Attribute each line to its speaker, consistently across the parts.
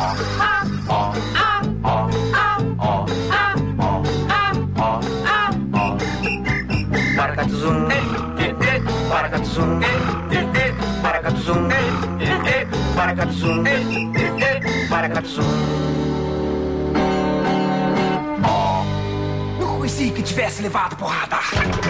Speaker 1: Paracatuzum, paracatuzum, paracatuzum, paracatuzum, paracatuzum. Não conheci que tivesse levado porrada.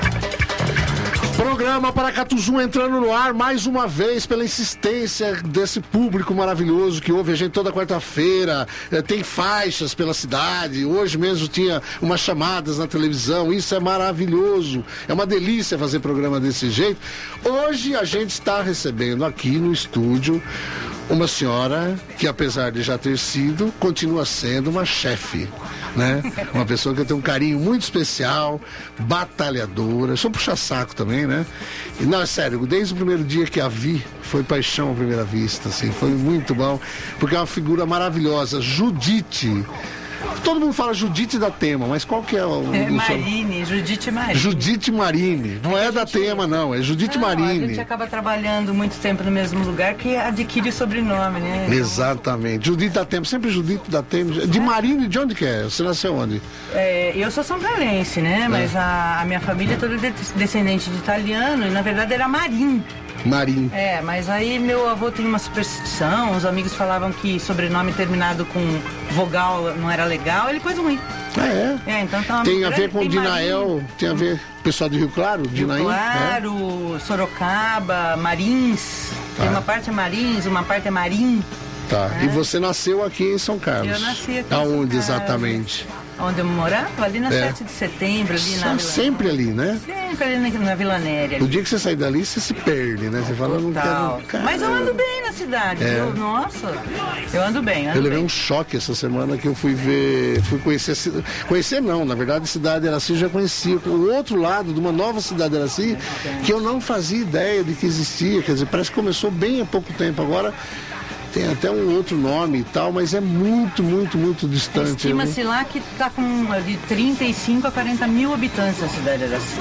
Speaker 2: Programa Paracatuzum entrando no ar mais uma vez pela insistência desse público maravilhoso que ouve a gente toda quarta-feira. Tem faixas pela cidade. Hoje mesmo tinha umas chamadas na televisão. Isso é maravilhoso. É uma delícia fazer programa desse jeito. Hoje a gente está recebendo aqui no estúdio uma senhora que, apesar de já ter sido, continua sendo uma chefe, né? Uma pessoa que tem um carinho muito especial, batalhadora. Sou puxa-saco também, né? E não, é sério, desde o primeiro dia que a vi, foi paixão à primeira vista, assim, foi muito bom, porque é uma figura maravilhosa. Judite. Todo mundo fala Judite da Tema, mas qual que é o...
Speaker 3: Marini, Judite Marini.
Speaker 2: Judite Marini, não é da Tema não, é Judite Marini.
Speaker 3: A gente acaba trabalhando muito tempo no mesmo lugar que adquire o sobrenome, né?
Speaker 2: Exatamente, Judite da Tema, sempre Judite da Tema. De Marini, de onde que é? Você nasceu onde?
Speaker 3: Eu sou são paulense, né? Mas a minha família é toda descendente de italiano e na verdade era Marim.
Speaker 2: Marim.
Speaker 3: Mas aí meu avô tem uma superstição, os amigos falavam que sobrenome terminado com vogal não era legal, ele pôs um I. Então tá.
Speaker 2: Tem a ver com Dinael, tem a ver com o pessoal de Rio Claro, Dinaí?
Speaker 3: Rio Claro, Sorocaba, Marins. Tem uma parte é Marins, uma parte é Marim.
Speaker 2: Tá, e você nasceu aqui em São Carlos?
Speaker 3: Eu nasci aqui
Speaker 2: Aonde exatamente?
Speaker 3: Onde eu morava? Ali na 7 de setembro, ali na Vila...
Speaker 2: Sempre ali, né?
Speaker 3: Sempre ali na Vila Néria.
Speaker 2: O dia que você sair dali, você se perde, né? Você fala, não quero...
Speaker 3: Mas eu ando bem na cidade, nossa, eu ando bem,
Speaker 2: Eu levei um choque essa semana que eu fui conhecer a cidade. Conhecer não, na verdade a cidade Araci eu já conhecia. O outro lado de uma nova cidade Araci, que eu não fazia ideia de que existia. Quer dizer, parece que começou bem há pouco tempo. Agora tem até um outro nome e tal, mas é muito, muito, muito distante.
Speaker 3: Estima-se lá que está com de 35 a 40 mil habitantes a cidade de Araci.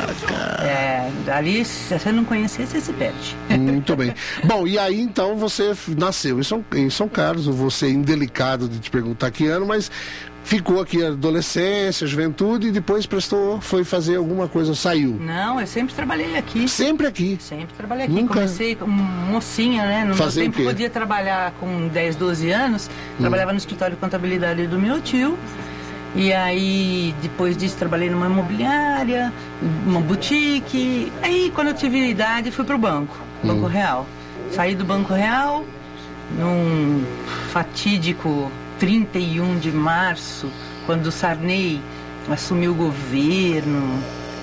Speaker 2: Caraca!
Speaker 3: Ali, se você não conhecer, você se perde.
Speaker 2: Muito bem. Bom, e aí então você nasceu em São Carlos, eu vou ser indelicado de te perguntar que ano, mas ficou aqui a adolescência, a juventude e depois foi fazer alguma coisa, saiu.
Speaker 3: Não, eu sempre trabalhei aqui.
Speaker 2: Sempre aqui?
Speaker 3: Sempre trabalhei aqui.
Speaker 2: Nunca...
Speaker 3: Comecei como mocinha, né? No meu tempo podia trabalhar com 10, 12 anos. Trabalhava no escritório de contabilidade do meu tio. E aí, depois disso, trabalhei numa imobiliária, uma boutique. Aí, quando eu tive idade, fui pro banco, Banco Real. Saí do Banco Real num fatídico 31 de março, quando o Sarney assumiu o governo.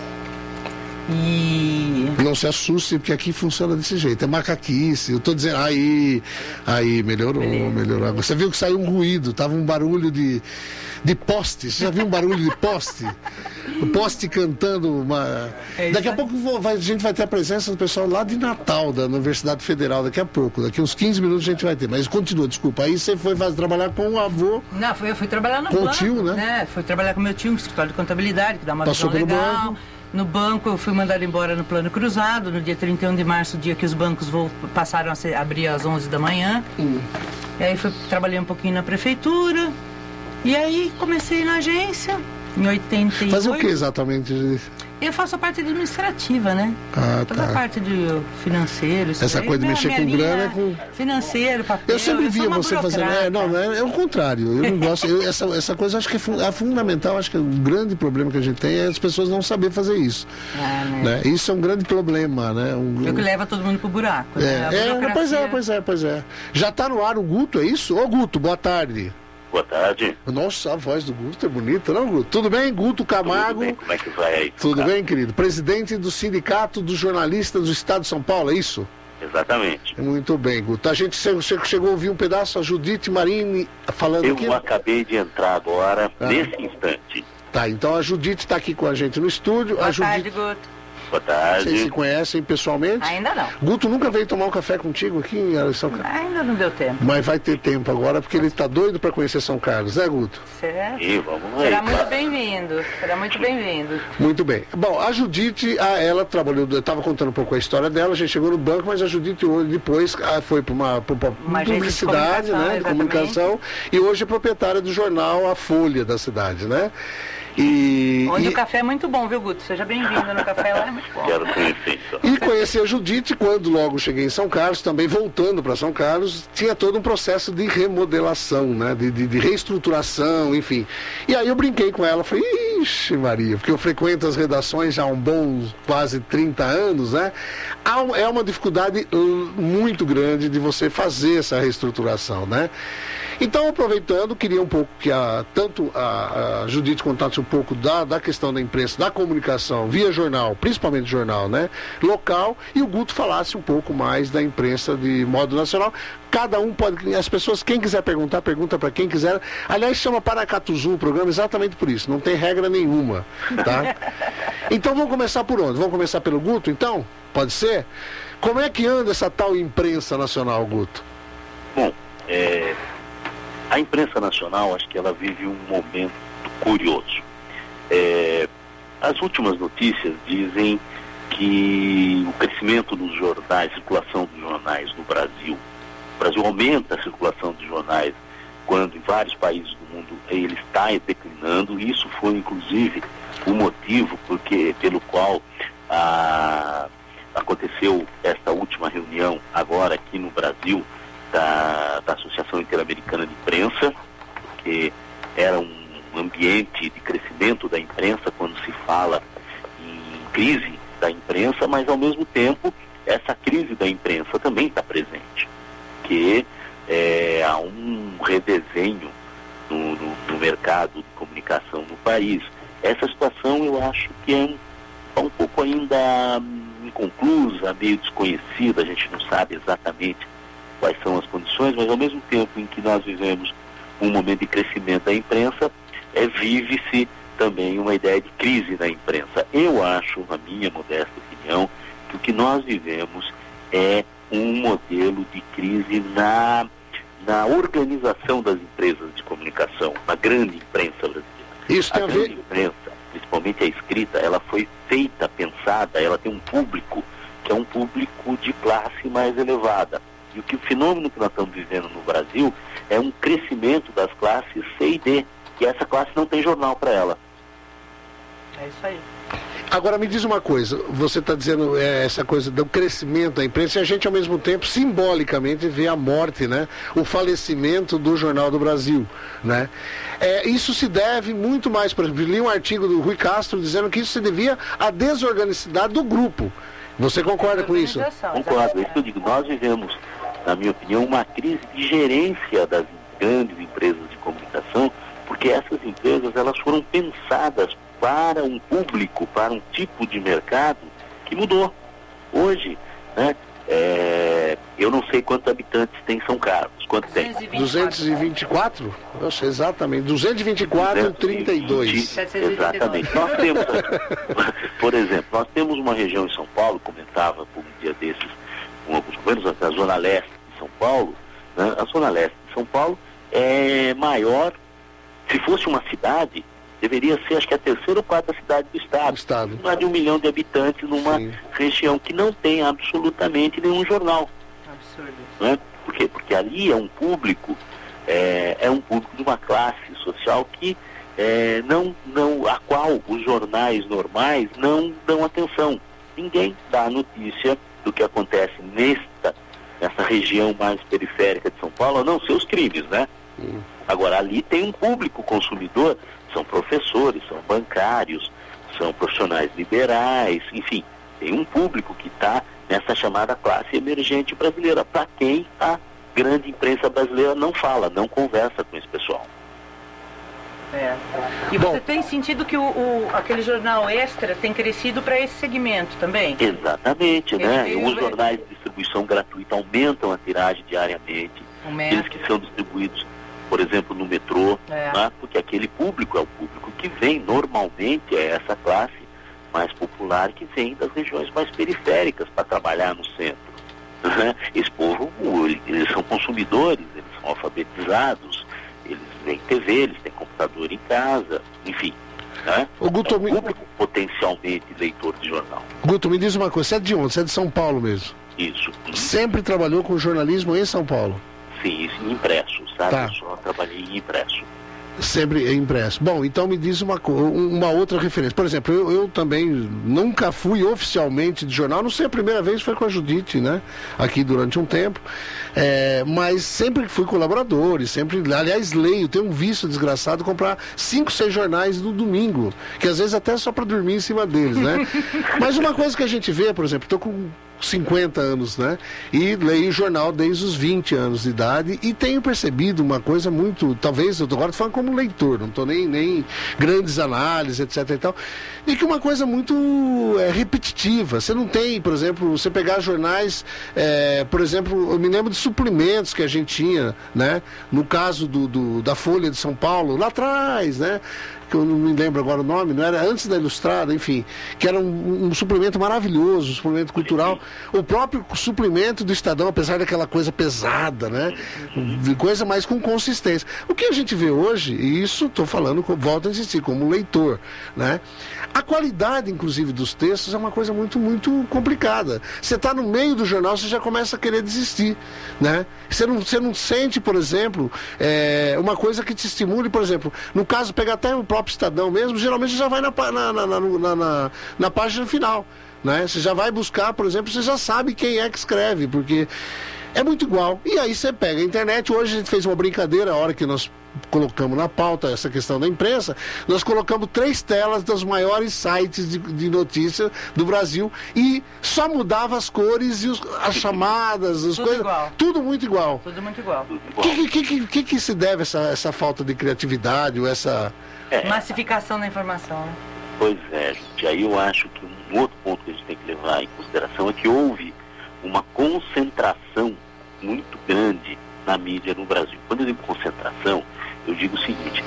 Speaker 3: E... Não se assuste, porque aqui funciona desse jeito, é macaquice. Eu tô dizendo, aí melhorou. Você viu que saiu um ruído, tava um barulho de poste. Você já viu um barulho de poste? O poste cantando uma... Daqui a pouco a gente vai ter a presença do pessoal lá de Natal, da Universidade Federal, daqui a pouco. Daqui uns 15 minutos a gente vai ter. Mas continua, desculpa. Aí você foi trabalhar com o avô. Não, eu fui trabalhar no banco. Com o tio, né? Fui trabalhar com meu tio, um escritório de contabilidade, que dá uma visão legal. Banco. No banco eu fui mandada embora no plano cruzado, no dia 31 de março, dia que os bancos passaram a abrir às 11 da manhã. E aí trabalhei um pouquinho na prefeitura. E aí comecei na agência, em 88. Fazer o que exatamente? Eu faço a parte administrativa, né? Toda a parte de financeiro. Essa coisa de mexer com grana é com... Financeiro, papel. Eu sempre via você fazendo. É o contrário. Eu não gosto. Essa coisa acho que é fundamental. Acho que o grande problema que a gente tem é as pessoas não saber fazer isso. Né? Isso é um grande problema, né? É o que leva todo mundo pro buraco. Pois é. Já tá no ar o Guto, é isso? Ô Guto, boa tarde.
Speaker 4: Boa tarde.
Speaker 2: Nossa, a voz do Guto é bonita, não, Guto? Tudo bem, Guto Camargo?
Speaker 4: Tudo bem, como é que vai aí?
Speaker 2: Tudo bem, querido? Presidente do Sindicato dos Jornalistas do Estado de São Paulo, é isso?
Speaker 4: Exatamente.
Speaker 2: Muito bem, Guto. A gente chegou a ouvir um pedaço, a Judite Marini falando aqui.
Speaker 4: Eu acabei de entrar agora, nesse instante.
Speaker 2: Tá, então a Judite está aqui com a gente no estúdio.
Speaker 3: Boa tarde, Guto.
Speaker 4: Boa tarde.
Speaker 2: Vocês se conhecem pessoalmente?
Speaker 5: Ainda não.
Speaker 2: Guto nunca veio tomar um café contigo aqui em São Carlos?
Speaker 5: Ainda não deu tempo.
Speaker 2: Mas vai ter tempo agora, porque ele está doido para conhecer São Carlos, né, Guto?
Speaker 5: Certo.
Speaker 4: E vamos lá.
Speaker 5: Será muito bem-vindo. Será muito bem-vindo.
Speaker 2: Muito bem. Bom, a Judite, ela trabalhou, eu estava contando um pouco a história dela, a gente chegou no banco, mas a Judite depois foi para uma publicidade, né, de comunicação, e hoje é proprietária do jornal A Folha da cidade, né?
Speaker 5: Onde o café é muito bom, viu, Guto? Seja bem-vindo no café, lá é muito bom.
Speaker 4: Quero conhecer, então.
Speaker 2: E conheci a Judite quando logo cheguei em São Carlos, também voltando para São Carlos, tinha todo um processo de remodelação, né? De reestruturação, enfim. E aí eu brinquei com ela, falei, ixi Maria, porque eu frequento as redações já há um bom quase 30 anos, né? É uma dificuldade muito grande de você fazer essa reestruturação, né? Então, aproveitando, queria um pouco que tanto a Judite contasse um pouco da questão da imprensa, da comunicação via jornal, principalmente jornal, né, local, e o Guto falasse um pouco mais da imprensa de modo nacional. Cada um pode, as pessoas, quem quiser perguntar, pergunta para quem quiser. Aliás, chama Paracatuzu o programa exatamente por isso, não tem regra nenhuma, tá? Então, vamos começar por onde? Vamos começar pelo Guto, então? Pode ser? Como é que anda essa tal imprensa nacional, Guto?
Speaker 4: Bom, a imprensa nacional, acho que ela vive um momento curioso. As últimas notícias dizem que o crescimento dos jornais, circulação dos jornais no Brasil, o Brasil aumenta a circulação de jornais, quando em vários países do mundo ele está declinando. Isso foi, inclusive, o motivo pelo qual aconteceu esta última reunião agora aqui no Brasil, da Associação Interamericana de Imprensa, porque era um ambiente de crescimento da imprensa quando se fala em crise da imprensa, mas ao mesmo tempo essa crise da imprensa também está presente, que há um redesenho no mercado de comunicação no país. Essa situação eu acho que é um pouco ainda inconclusa, meio desconhecida, a gente não sabe exatamente quais são as condições, mas ao mesmo tempo em que nós vivemos um momento de crescimento da imprensa, vive-se também uma ideia de crise da imprensa. Eu acho, na minha modesta opinião, que o que nós vivemos é um modelo de crise na organização das empresas de comunicação, na grande imprensa brasileira.
Speaker 2: Isso tem a ver...
Speaker 4: grande imprensa, principalmente a escrita, ela foi feita, pensada, ela tem um público que é um público de classe mais elevada. E o fenômeno que nós estamos vivendo no Brasil é um crescimento das classes C e D, e essa classe não tem jornal para ela.
Speaker 5: É isso aí.
Speaker 2: Agora me diz uma coisa, você está dizendo essa coisa do crescimento da imprensa, e a gente ao mesmo tempo simbolicamente vê a morte, né? O falecimento do Jornal do Brasil, né? Isso se deve muito mais, por exemplo, li um artigo do Rui Castro dizendo que isso se devia à desorganicidade do grupo. Você concorda com isso?
Speaker 4: Concordo, é isso que eu digo. Nós vivemos, na minha opinião, uma crise de gerência das grandes empresas de comunicação, porque essas empresas elas foram pensadas para um público, para um tipo de mercado que mudou. Hoje, né, eu não sei quantos habitantes tem São Carlos. Quanto tem?
Speaker 2: 224? Nossa, exatamente. 224 e 32.
Speaker 4: Exatamente. Nós temos, por exemplo, nós temos uma região em São Paulo, comentava por um dia desses com alguns governos, a Zona Leste de São Paulo, né? A Zona Leste de São Paulo é maior, se fosse uma cidade, deveria ser, acho que a terceira ou quarta cidade do estado. Mais de 1 milhão de habitantes numa região que não tem absolutamente nenhum jornal.
Speaker 5: Absurdo.
Speaker 4: Né? Por quê? Porque ali é um público, um público de uma classe social que a qual os jornais normais não dão atenção. Ninguém dá notícia do que acontece nessa região mais periférica de São Paulo, a não ser os crimes, né? Agora, ali tem um público consumidor, são professores, são bancários, são profissionais liberais, enfim, tem um público que está nessa chamada classe emergente brasileira, para quem a grande imprensa brasileira não fala, não conversa com esse pessoal.
Speaker 5: E você tem sentido que aquele jornal Extra tem crescido para esse segmento também?
Speaker 4: Exatamente, né? Os jornais de distribuição gratuita aumentam a tiragem diariamente, aqueles que são distribuídos, por exemplo, no metrô, né? Porque aquele público é o público que vem normalmente, é essa classe mais popular que vem das regiões mais periféricas para trabalhar no centro. Né? Esse povo, eles são consumidores, eles são alfabetizados, eles veem TV, eles têm computador em casa, enfim. Né?
Speaker 2: O Guto,
Speaker 4: é um público potencialmente leitor de jornal.
Speaker 2: Guto, me diz uma coisa, você é de onde? Você é de São Paulo mesmo?
Speaker 4: Isso.
Speaker 2: Sempre trabalhou com jornalismo em São Paulo?
Speaker 4: Sim, isso em impresso, sabe?
Speaker 2: Tá.
Speaker 4: Eu só trabalhei em impresso.
Speaker 2: Sempre impresso. Bom, então me diz uma outra referência. Por exemplo, eu também nunca fui oficialmente de jornal, não sei, a primeira vez foi com a Judite, né? Aqui durante um tempo. Mas sempre fui colaborador e sempre, aliás, leio, tenho um vício desgraçado de comprar 5, 6 jornais no domingo, que às vezes até só para dormir em cima deles, né? Mas uma coisa que a gente vê, por exemplo, estou com 50 anos, né? E leio jornal desde os 20 anos de idade e tenho percebido uma coisa muito, talvez, eu agora estou falando como leitor, não estou nem grandes análises, etc e tal, e que uma coisa muito repetitiva. Você não tem, por exemplo, você pegar jornais, por exemplo, eu me lembro de suplementos que a gente tinha, né? No caso da Folha de São Paulo, lá atrás, né? Que eu não me lembro agora o nome, não era antes da Ilustrada, enfim, que era um suplemento maravilhoso, um suplemento cultural. O próprio suplemento do Estadão, apesar daquela coisa pesada, né? Coisa mais com consistência. O que a gente vê hoje, e isso estou falando, volto a insistir, como leitor, né? A qualidade, inclusive, dos textos é uma coisa muito, muito complicada. Você está no meio do jornal, você já começa a querer desistir, né? Você não sente, por exemplo, uma coisa que te estimule, por exemplo, no caso, pegar até o próprio Estadão mesmo, geralmente já vai na página final, né? Você já vai buscar, por exemplo, você já sabe quem é que escreve, porque é muito igual. E aí você pega a internet. Hoje a gente fez uma brincadeira, a hora que nós colocamos na pauta essa questão da imprensa, nós colocamos 3 telas dos maiores sites de notícia do Brasil e só mudava as cores e as chamadas, as
Speaker 5: tudo
Speaker 2: coisas.
Speaker 5: Igual.
Speaker 2: Tudo muito igual.
Speaker 5: Tudo muito igual.
Speaker 2: O que se deve essa falta de criatividade ou essa...
Speaker 5: Massificação da informação, né?
Speaker 4: Pois é, gente. Aí eu acho que um outro ponto que a gente tem que levar em consideração é que houve uma concentração muito grande na mídia no Brasil. Quando eu digo concentração, eu digo o seguinte,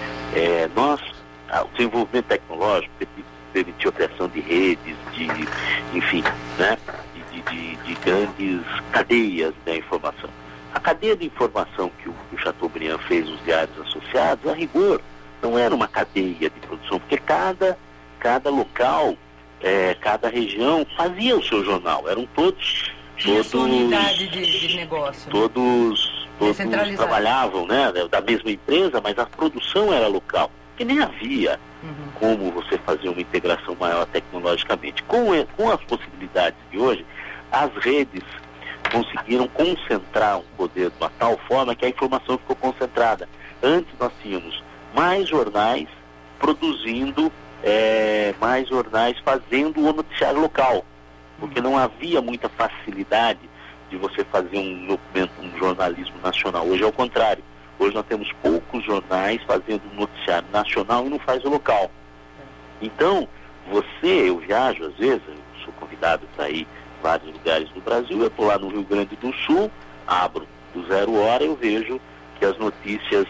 Speaker 4: o desenvolvimento tecnológico permitiu a criação de redes, enfim, né, de grandes cadeias da informação. A cadeia de informação que o Chateaubriand fez nos diários associados, a rigor, não era uma cadeia de produção, porque cada local, cada região fazia o seu jornal, eram todos...
Speaker 5: Tinha sua unidade de negócio.
Speaker 4: Todos trabalhavam, né, da mesma empresa, mas a produção era local, que nem havia como você fazer uma integração maior tecnologicamente. Com as possibilidades de hoje, as redes conseguiram concentrar um poder de uma tal forma que a informação ficou concentrada. Antes nós tínhamos mais jornais produzindo, mais jornais fazendo o noticiário local, porque não havia muita facilidade de você fazer um jornalismo nacional. Hoje é o contrário. Hoje nós temos poucos jornais fazendo um noticiário nacional e não faz o local. Então, eu viajo às vezes, eu sou convidado para ir em vários lugares do Brasil, eu estou lá no Rio Grande do Sul, abro do 0 Hora, eu vejo que as notícias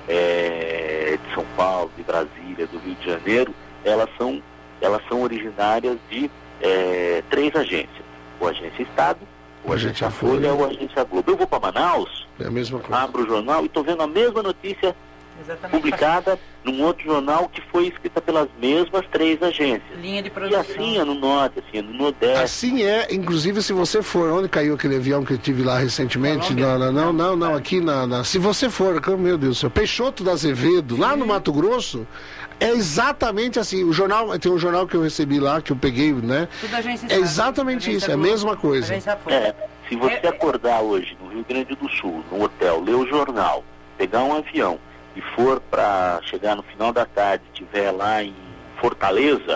Speaker 4: de São Paulo, de Brasília, do Rio de Janeiro, elas são originárias de 3 agências, o Agência Estado, o Agência Folha ou a Agência Globo. Eu vou para Manaus,
Speaker 2: é a mesma coisa.
Speaker 4: Abro o jornal e estou vendo a mesma notícia publicada num outro jornal que foi escrita pelas mesmas 3 agências.
Speaker 5: Linha de produção.
Speaker 4: E assim é no Norte, assim é no Nordeste.
Speaker 2: Assim inclusive se você for, onde caiu aquele avião que eu tive lá recentemente, não, aqui se você for, meu Deus do céu, Peixoto da Azevedo, lá no Mato Grosso, é exatamente assim, tem um jornal que eu recebi lá, que eu peguei, né?
Speaker 5: Tudo agência
Speaker 2: é exatamente isso, é a mesma coisa.
Speaker 4: Se você acordar hoje no Rio Grande do Sul, no hotel, ler o jornal, pegar um avião e for para chegar no final da tarde, estiver lá em Fortaleza,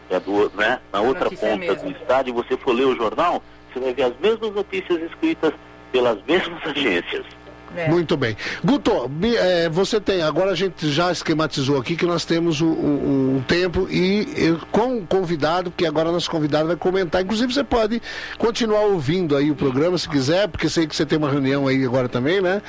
Speaker 4: na outra ponta do estado, e você for ler o jornal, você vai ver as mesmas notícias escritas pelas mesmas agências.
Speaker 2: Muito bem. Guto, você tem, agora a gente já esquematizou aqui que nós temos um tempo e com o convidado, porque agora nosso convidado vai comentar, inclusive você pode continuar ouvindo aí o programa se quiser, porque sei que você tem uma reunião aí agora também, né?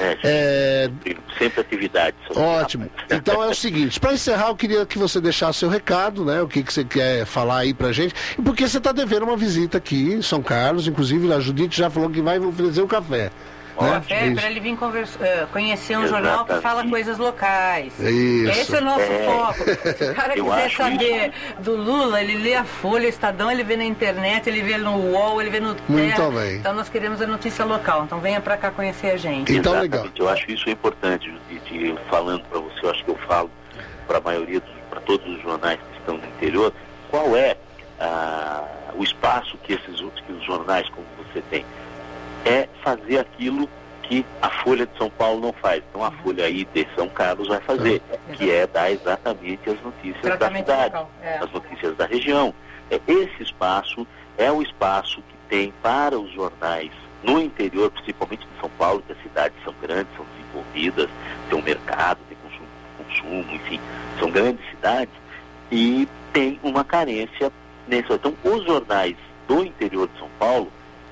Speaker 4: Sempre atividade.
Speaker 2: Ótimo. Então é o seguinte, para encerrar eu queria que você deixasse seu recado, né? O que você quer falar aí pra gente, e porque você está devendo uma visita aqui em São Carlos, inclusive a Judite já falou que vai oferecer um café.
Speaker 5: Café para ele vir conhecer um jornal que fala coisas locais.
Speaker 2: Isso.
Speaker 5: Esse é o nosso foco. Se o cara quiser saber do Lula, ele lê a Folha, Estadão, ele vê na internet, ele vê no UOL, ele vê no Terra.
Speaker 2: Muito bem.
Speaker 5: Então nós queremos a notícia local. Então venha para cá conhecer a gente.
Speaker 2: Então,
Speaker 4: exatamente.
Speaker 2: Legal.
Speaker 4: Eu acho isso importante, Judite. Eu falando para você, eu acho que eu falo para a maioria, para todos os jornais que estão no interior, qual é o espaço que os jornais como você tem. É fazer aquilo que a Folha de São Paulo não faz. Então a Folha aí de São Carlos vai fazer, que é dar exatamente as notícias da cidade, as notícias da região. Esse espaço é o espaço que tem para os jornais no interior, principalmente de São Paulo, que as cidades são grandes, são desenvolvidas, tem um mercado, tem consumo, enfim, são grandes cidades e tem uma carência nesse. Então os jornais do interior de São Paulo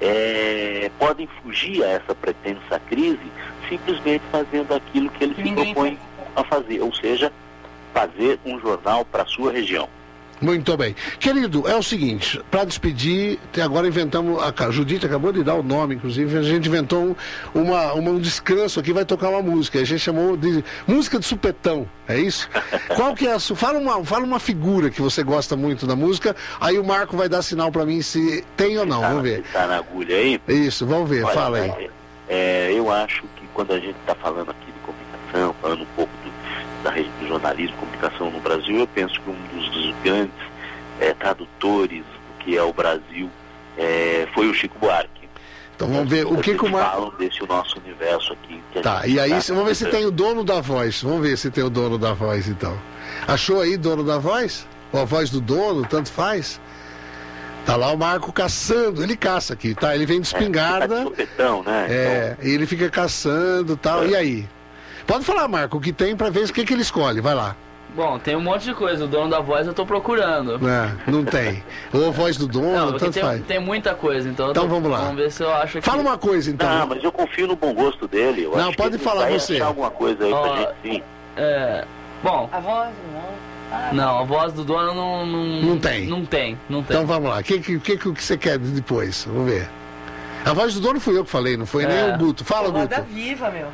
Speaker 4: podem fugir a essa pretensa crise simplesmente fazendo aquilo que eles se propõem a fazer, ou seja, fazer um jornal para a sua região.
Speaker 2: Muito bem. Querido, é o seguinte, para despedir, agora inventamos, a Judite acabou de dar o nome, inclusive, a gente inventou um descanso aqui, vai tocar uma música, a gente chamou de música de supetão, é isso? Qual que é a sua? Fala uma figura que você gosta muito da música, aí o Marco vai dar sinal para mim se tem ou não, vamos ver.
Speaker 4: Está na agulha aí?
Speaker 2: Isso, vamos ver. Olha, fala aí.
Speaker 4: Eu acho que quando a gente está falando aqui de comunicação, falando um pouco do jornalismo e comunicação no Brasil, eu penso que um dos grandes tradutores do que é o Brasil foi o Chico Buarque.
Speaker 2: Então vamos ver o que o Marco...
Speaker 4: falam desse nosso universo aqui.
Speaker 2: Tá, e aí vamos ver se tem o dono da voz. Vamos ver se tem o dono da voz, então. Achou aí dono da voz? Ou a voz do dono, tanto faz? Tá lá o Marco caçando, ele caça aqui, tá? Ele vem de espingarda.
Speaker 4: Tá de sopetão, né?
Speaker 2: Então... e ele fica caçando e tal. E aí? Pode falar, Marco, o que tem pra ver o que ele escolhe, vai lá.
Speaker 6: Bom, tem um monte de coisa, o dono da voz eu tô procurando.
Speaker 2: Não tem. Ou a voz do dono, tanto faz.
Speaker 6: Tem muita coisa, então
Speaker 2: vamos lá.
Speaker 6: Vamos ver se eu acho que...
Speaker 2: Fala uma coisa, então.
Speaker 4: Não, mas eu confio no bom gosto dele. Eu acho
Speaker 2: pode
Speaker 4: que
Speaker 2: falar
Speaker 4: vai
Speaker 2: você.
Speaker 4: achar alguma coisa aí pra gente, sim.
Speaker 6: Bom...
Speaker 5: A voz, não.
Speaker 6: Não, a voz do dono
Speaker 2: não tem.
Speaker 6: Não tem.
Speaker 2: Então vamos lá. O que você quer depois? Vamos ver. A voz do dono fui eu que falei, não foi nem o Guto. Fala, Guto.
Speaker 5: Roda Viva, meu.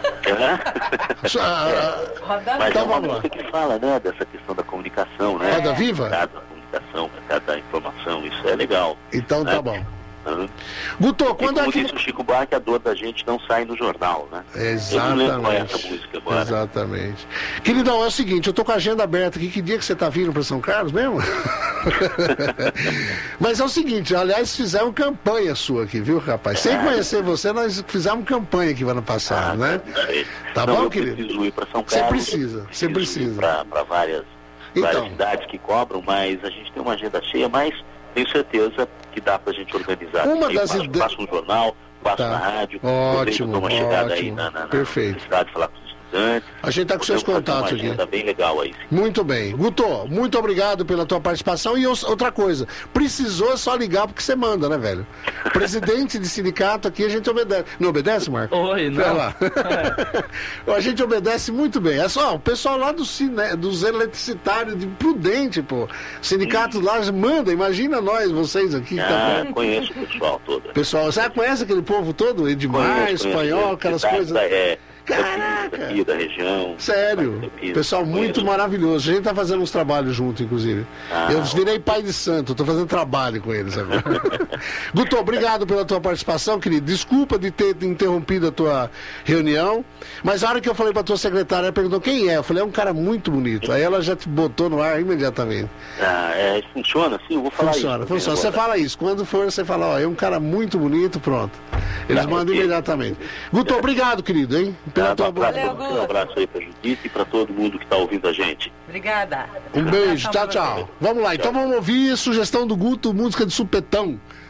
Speaker 4: Mas
Speaker 2: então,
Speaker 4: é uma música que fala, né, dessa questão da comunicação, né?
Speaker 2: Roda Viva?
Speaker 4: Da comunicação, da informação, isso é legal.
Speaker 2: Então
Speaker 4: né?
Speaker 2: Tá bom. Guto, quando
Speaker 4: como disse o Chico Buarque, a dor da gente não sai no jornal, né?
Speaker 2: Exatamente.
Speaker 4: Eu não lembro qual é essa música agora.
Speaker 2: Exatamente. Queridão, é o seguinte, eu tô com a agenda aberta aqui, que dia que você tá vindo para São Carlos mesmo? Mas é o seguinte, aliás, fizemos campanha sua aqui, viu, rapaz? Sem conhecer você, nós fizemos campanha aqui no ano passado, né? Tá bom, querido?
Speaker 4: Eu preciso ir para São Carlos.
Speaker 2: Você precisa.
Speaker 4: Para várias cidades que cobram, mas a gente tem uma agenda cheia, mas tenho certeza que dá pra gente organizar. Faço um jornal, faço na rádio.
Speaker 2: Ótimo,
Speaker 4: dou uma chegada aí na cidade, falar com os estudantes.
Speaker 2: A gente tá com seus contatos aqui.
Speaker 4: Uma bem legal aí.
Speaker 2: Muito bem. Guto, muito obrigado pela tua participação. E outra coisa, precisou é só ligar porque você manda, né, velho? Presidente de sindicato aqui, a gente obedece. Não obedece, Marco?
Speaker 6: Oi, não.
Speaker 2: Vai lá. A gente obedece muito bem. É só o pessoal lá dos eletricitários de Prudente, pô. Sindicato lá manda, imagina vocês aqui.
Speaker 4: Conheço o pessoal todo.
Speaker 2: Pessoal, você conhece aquele povo todo? Edmar, espanhol, aquelas coisas.
Speaker 4: Caraca! Daqui, da região.
Speaker 2: Sério, pessoal muito maravilhoso. A gente tá fazendo uns trabalhos junto, inclusive. Eu virei pai de santo, tô fazendo trabalho com eles agora. Guto, obrigado pela tua participação, querido. Desculpa de ter interrompido a tua reunião, mas a hora que eu falei pra tua secretária, ela perguntou quem é. Eu falei, é um cara muito bonito. Aí ela já te botou no ar imediatamente.
Speaker 4: Funciona assim? Eu vou falar isso.
Speaker 2: Funciona. Você fala isso. Quando for, você fala, é um cara muito bonito, pronto. Eles mandam imediatamente. Guto, obrigado, querido, hein?
Speaker 4: Um abraço aí pra Judite e pra todo mundo que tá ouvindo a gente.
Speaker 5: Obrigada.
Speaker 2: Um beijo, tchau. Vamos lá, então vamos ouvir a sugestão do Guto, música de supetão.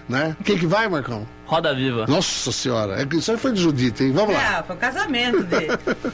Speaker 2: né? Quem que vai, Marcão?
Speaker 6: Roda Viva.
Speaker 2: Nossa senhora, isso aí foi de Judite, hein? Vamos lá.
Speaker 5: Foi o casamento dele.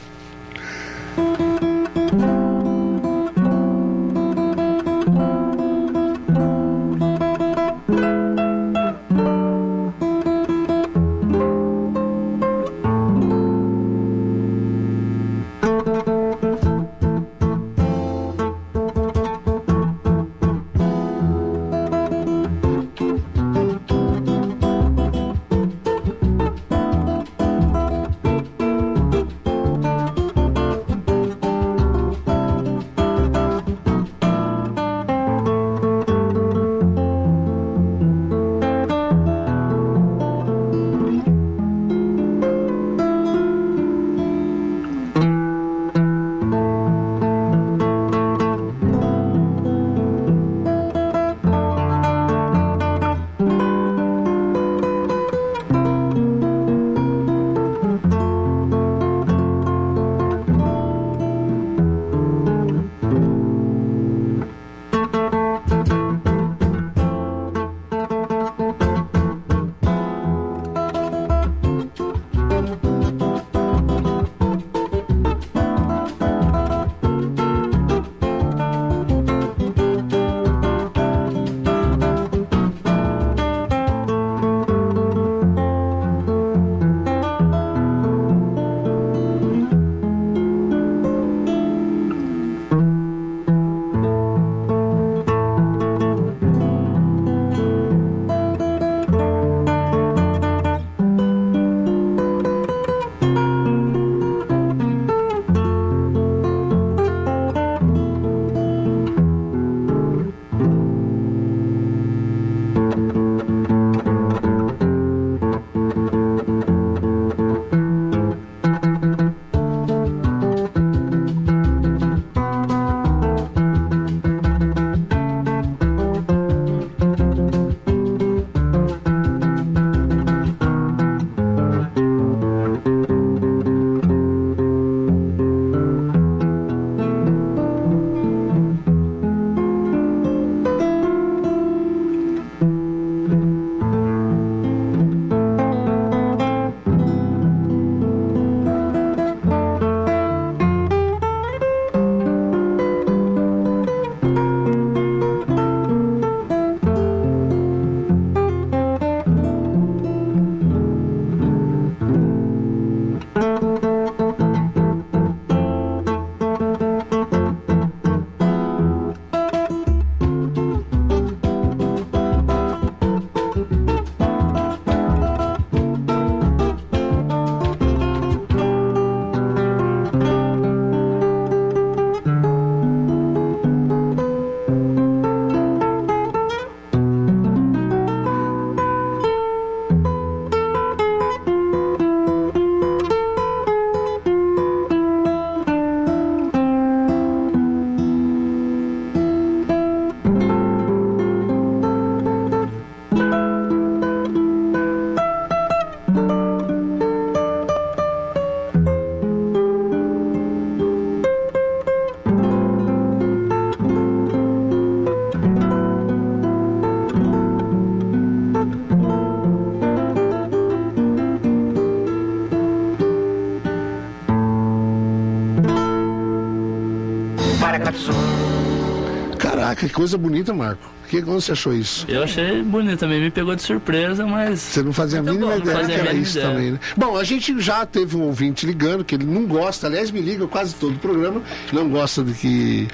Speaker 2: Caraca, que coisa bonita, Marco. Como você achou isso?
Speaker 6: Eu achei bonito também, me pegou de surpresa, mas...
Speaker 2: Você não fazia a mínima ideia que era isso também, né? Bom, a gente já teve um ouvinte ligando, que ele não gosta, aliás, me liga quase todo o programa, não gosta de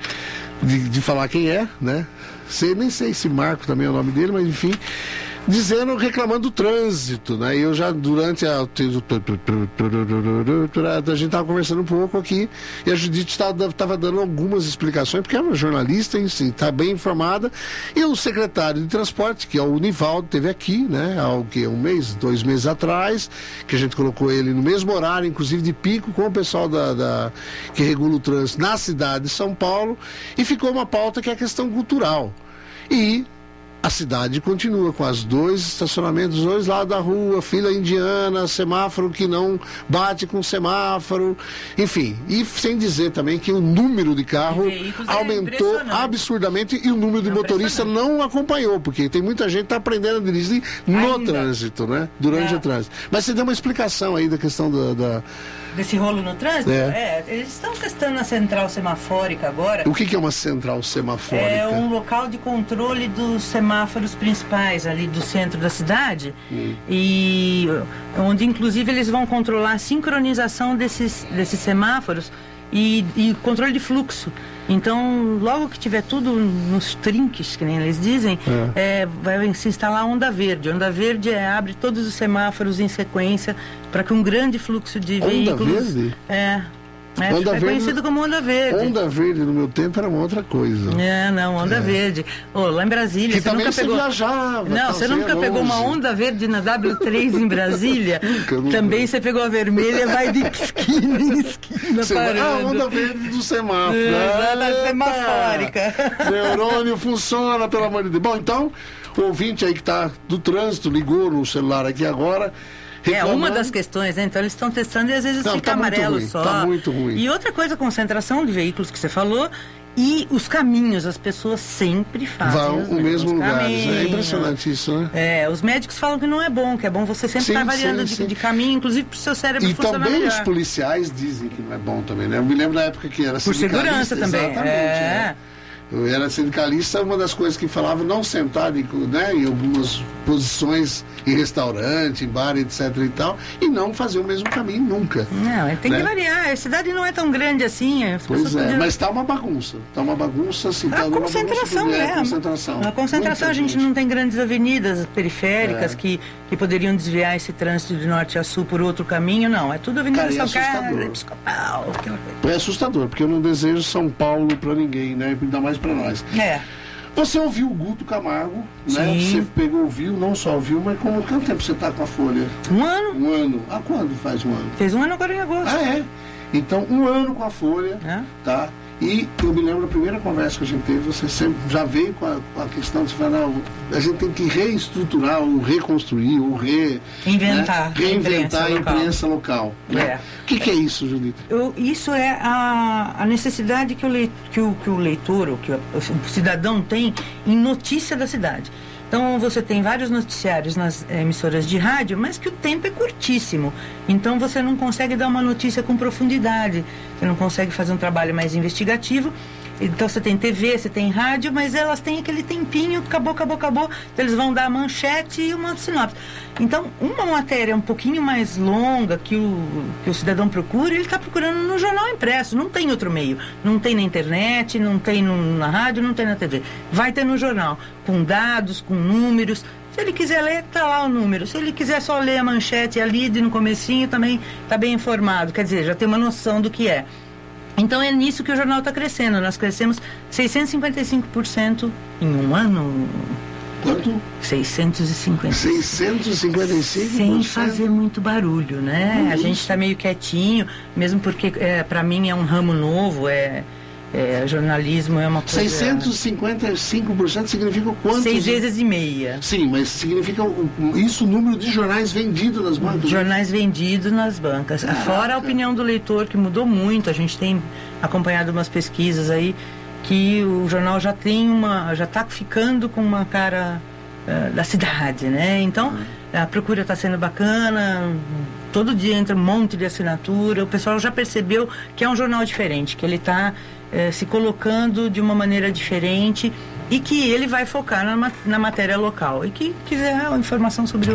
Speaker 2: falar quem é, né? Nem sei se Marco também é o nome dele, mas enfim... reclamando do trânsito, né? Eu já durante a gente estava conversando um pouco aqui e a Judite estava dando algumas explicações, porque é uma jornalista, enfim, está bem informada, e o secretário de transporte, que é o Nivaldo, teve aqui, né? Há um mês, 2 meses atrás, que a gente colocou ele no mesmo horário, inclusive de pico, com o pessoal que regula o trânsito na cidade de São Paulo, e ficou uma pauta que é a questão cultural. E a cidade continua com os 2 estacionamentos, 2 lados da rua, fila indiana, semáforo que não bate com semáforo, enfim. E sem dizer também que o número de carro aumentou absurdamente e o número de motorista não acompanhou, porque tem muita gente que está aprendendo a dirigir no trânsito, né? Durante o trânsito. Mas você deu uma explicação aí da questão
Speaker 5: desse rolo no trânsito? Eles estão testando a central semafórica agora.
Speaker 2: O que é uma central semafórica?
Speaker 5: É um local de controle dos semáforos principais ali do centro da cidade, e onde inclusive eles vão controlar a sincronização desses semáforos e controle de fluxo. Então, logo que tiver tudo nos trinques, que nem eles dizem, vai se instalar a onda verde. A onda verde abre todos os semáforos em sequência para que um grande fluxo de veículos...
Speaker 2: Onda verde?
Speaker 5: Onda verde, conhecido como onda verde.
Speaker 2: Onda verde no meu tempo era uma outra coisa.
Speaker 5: Onda verde. Lá em Brasília,
Speaker 2: que
Speaker 5: você
Speaker 2: também
Speaker 5: nunca pegou...
Speaker 2: viajava.
Speaker 5: Não, você nunca pegou uma onda verde na W3 em Brasília? Nunca. Também você pegou a vermelha e vai de esquina em esquina parando.
Speaker 2: A onda verde do semáforo.
Speaker 5: Da semafórica.
Speaker 2: Neurônio funciona, pelo amor de Deus. Bom, então, o ouvinte aí que está do trânsito, ligou no celular aqui agora...
Speaker 5: uma das questões, né? Então eles estão testando e às vezes fica amarelo só.
Speaker 2: Tá muito ruim.
Speaker 5: E outra coisa, a concentração de veículos que você falou e os caminhos, as pessoas sempre fazem
Speaker 2: vão o mesmo lugar. É impressionante isso, né?
Speaker 5: Os médicos falam que não é bom, que é bom você sempre estar variando de caminho, inclusive para o seu cérebro funcionar melhor.
Speaker 2: E também os policiais dizem que não é bom também, né? Eu me lembro da época que era
Speaker 5: por segurança também.
Speaker 2: Exatamente, Eu era sindicalista, uma das coisas que falava não sentar em algumas posições em restaurante, em bar, etc e tal, e não fazer o mesmo caminho nunca.
Speaker 5: Não, tem que variar. A cidade não é tão grande assim.
Speaker 2: Pois mas está uma bagunça. Está uma bagunça, assim,
Speaker 5: a concentração
Speaker 2: concentração.
Speaker 5: Na concentração a gente não tem grandes avenidas periféricas que poderiam desviar esse trânsito de norte a sul por outro caminho, não. É tudo Avenida São Carlos, Episcopal, aquela coisa.
Speaker 2: É assustador, porque eu não desejo São Paulo para ninguém, né? Ainda mais para nós. Você ouviu o Guto Camargo, né? Você ouviu, não só ouviu, mas quanto tempo você está com a Folha?
Speaker 5: 1 ano.
Speaker 2: 1 ano. Há quando faz 1 ano?
Speaker 5: Fez 1 ano agora em agosto.
Speaker 2: Então, 1 ano com a Folha, tá? E eu me lembro da primeira conversa que a gente teve, você sempre já veio com a questão de falar, a gente tem que reestruturar, ou reconstruir, ou reinventar a imprensa local. Né? O que é isso, Julita?
Speaker 5: Isso é a necessidade que o leitor, ou que o cidadão tem em notícia da cidade. Então, você tem vários noticiários nas emissoras de rádio, mas que o tempo é curtíssimo. Então, você não consegue dar uma notícia com profundidade. Você não consegue fazer um trabalho mais investigativo. Então, você tem TV, você tem rádio, mas elas têm aquele tempinho, acabou. Então, eles vão dar a manchete e uma sinopse. Então, uma matéria um pouquinho mais longa que o cidadão procura, ele está procurando no jornal impresso. Não tem outro meio. Não tem na internet, não tem na rádio, não tem na TV. Vai ter no jornal, com dados, com números. Se ele quiser ler, está lá o número. Se ele quiser só ler a manchete ali no comecinho, também está bem informado. Quer dizer, já tem uma noção do que é. Então é nisso que o jornal está crescendo. Nós crescemos 655% em 1 ano.
Speaker 2: Quanto?
Speaker 5: 655%.
Speaker 2: 655%?
Speaker 5: Sem fazer muito barulho, né? A gente está meio quietinho, mesmo porque para mim é um ramo novo, jornalismo é uma coisa...
Speaker 2: 655% significa quanto?
Speaker 5: 6 vezes e meia.
Speaker 2: Sim, mas significa isso, o número de jornais vendidos nas bancas?
Speaker 5: Jornais vendidos nas bancas. Fora a opinião do leitor, que mudou muito. A gente tem acompanhado umas pesquisas aí que o jornal já está ficando com uma cara da cidade, né? Então, a procura está sendo bacana. Todo dia entra um monte de assinatura. O pessoal já percebeu que é um jornal diferente, que ele está se colocando de uma maneira diferente e que ele vai focar na matéria local. E que quiser informação sobre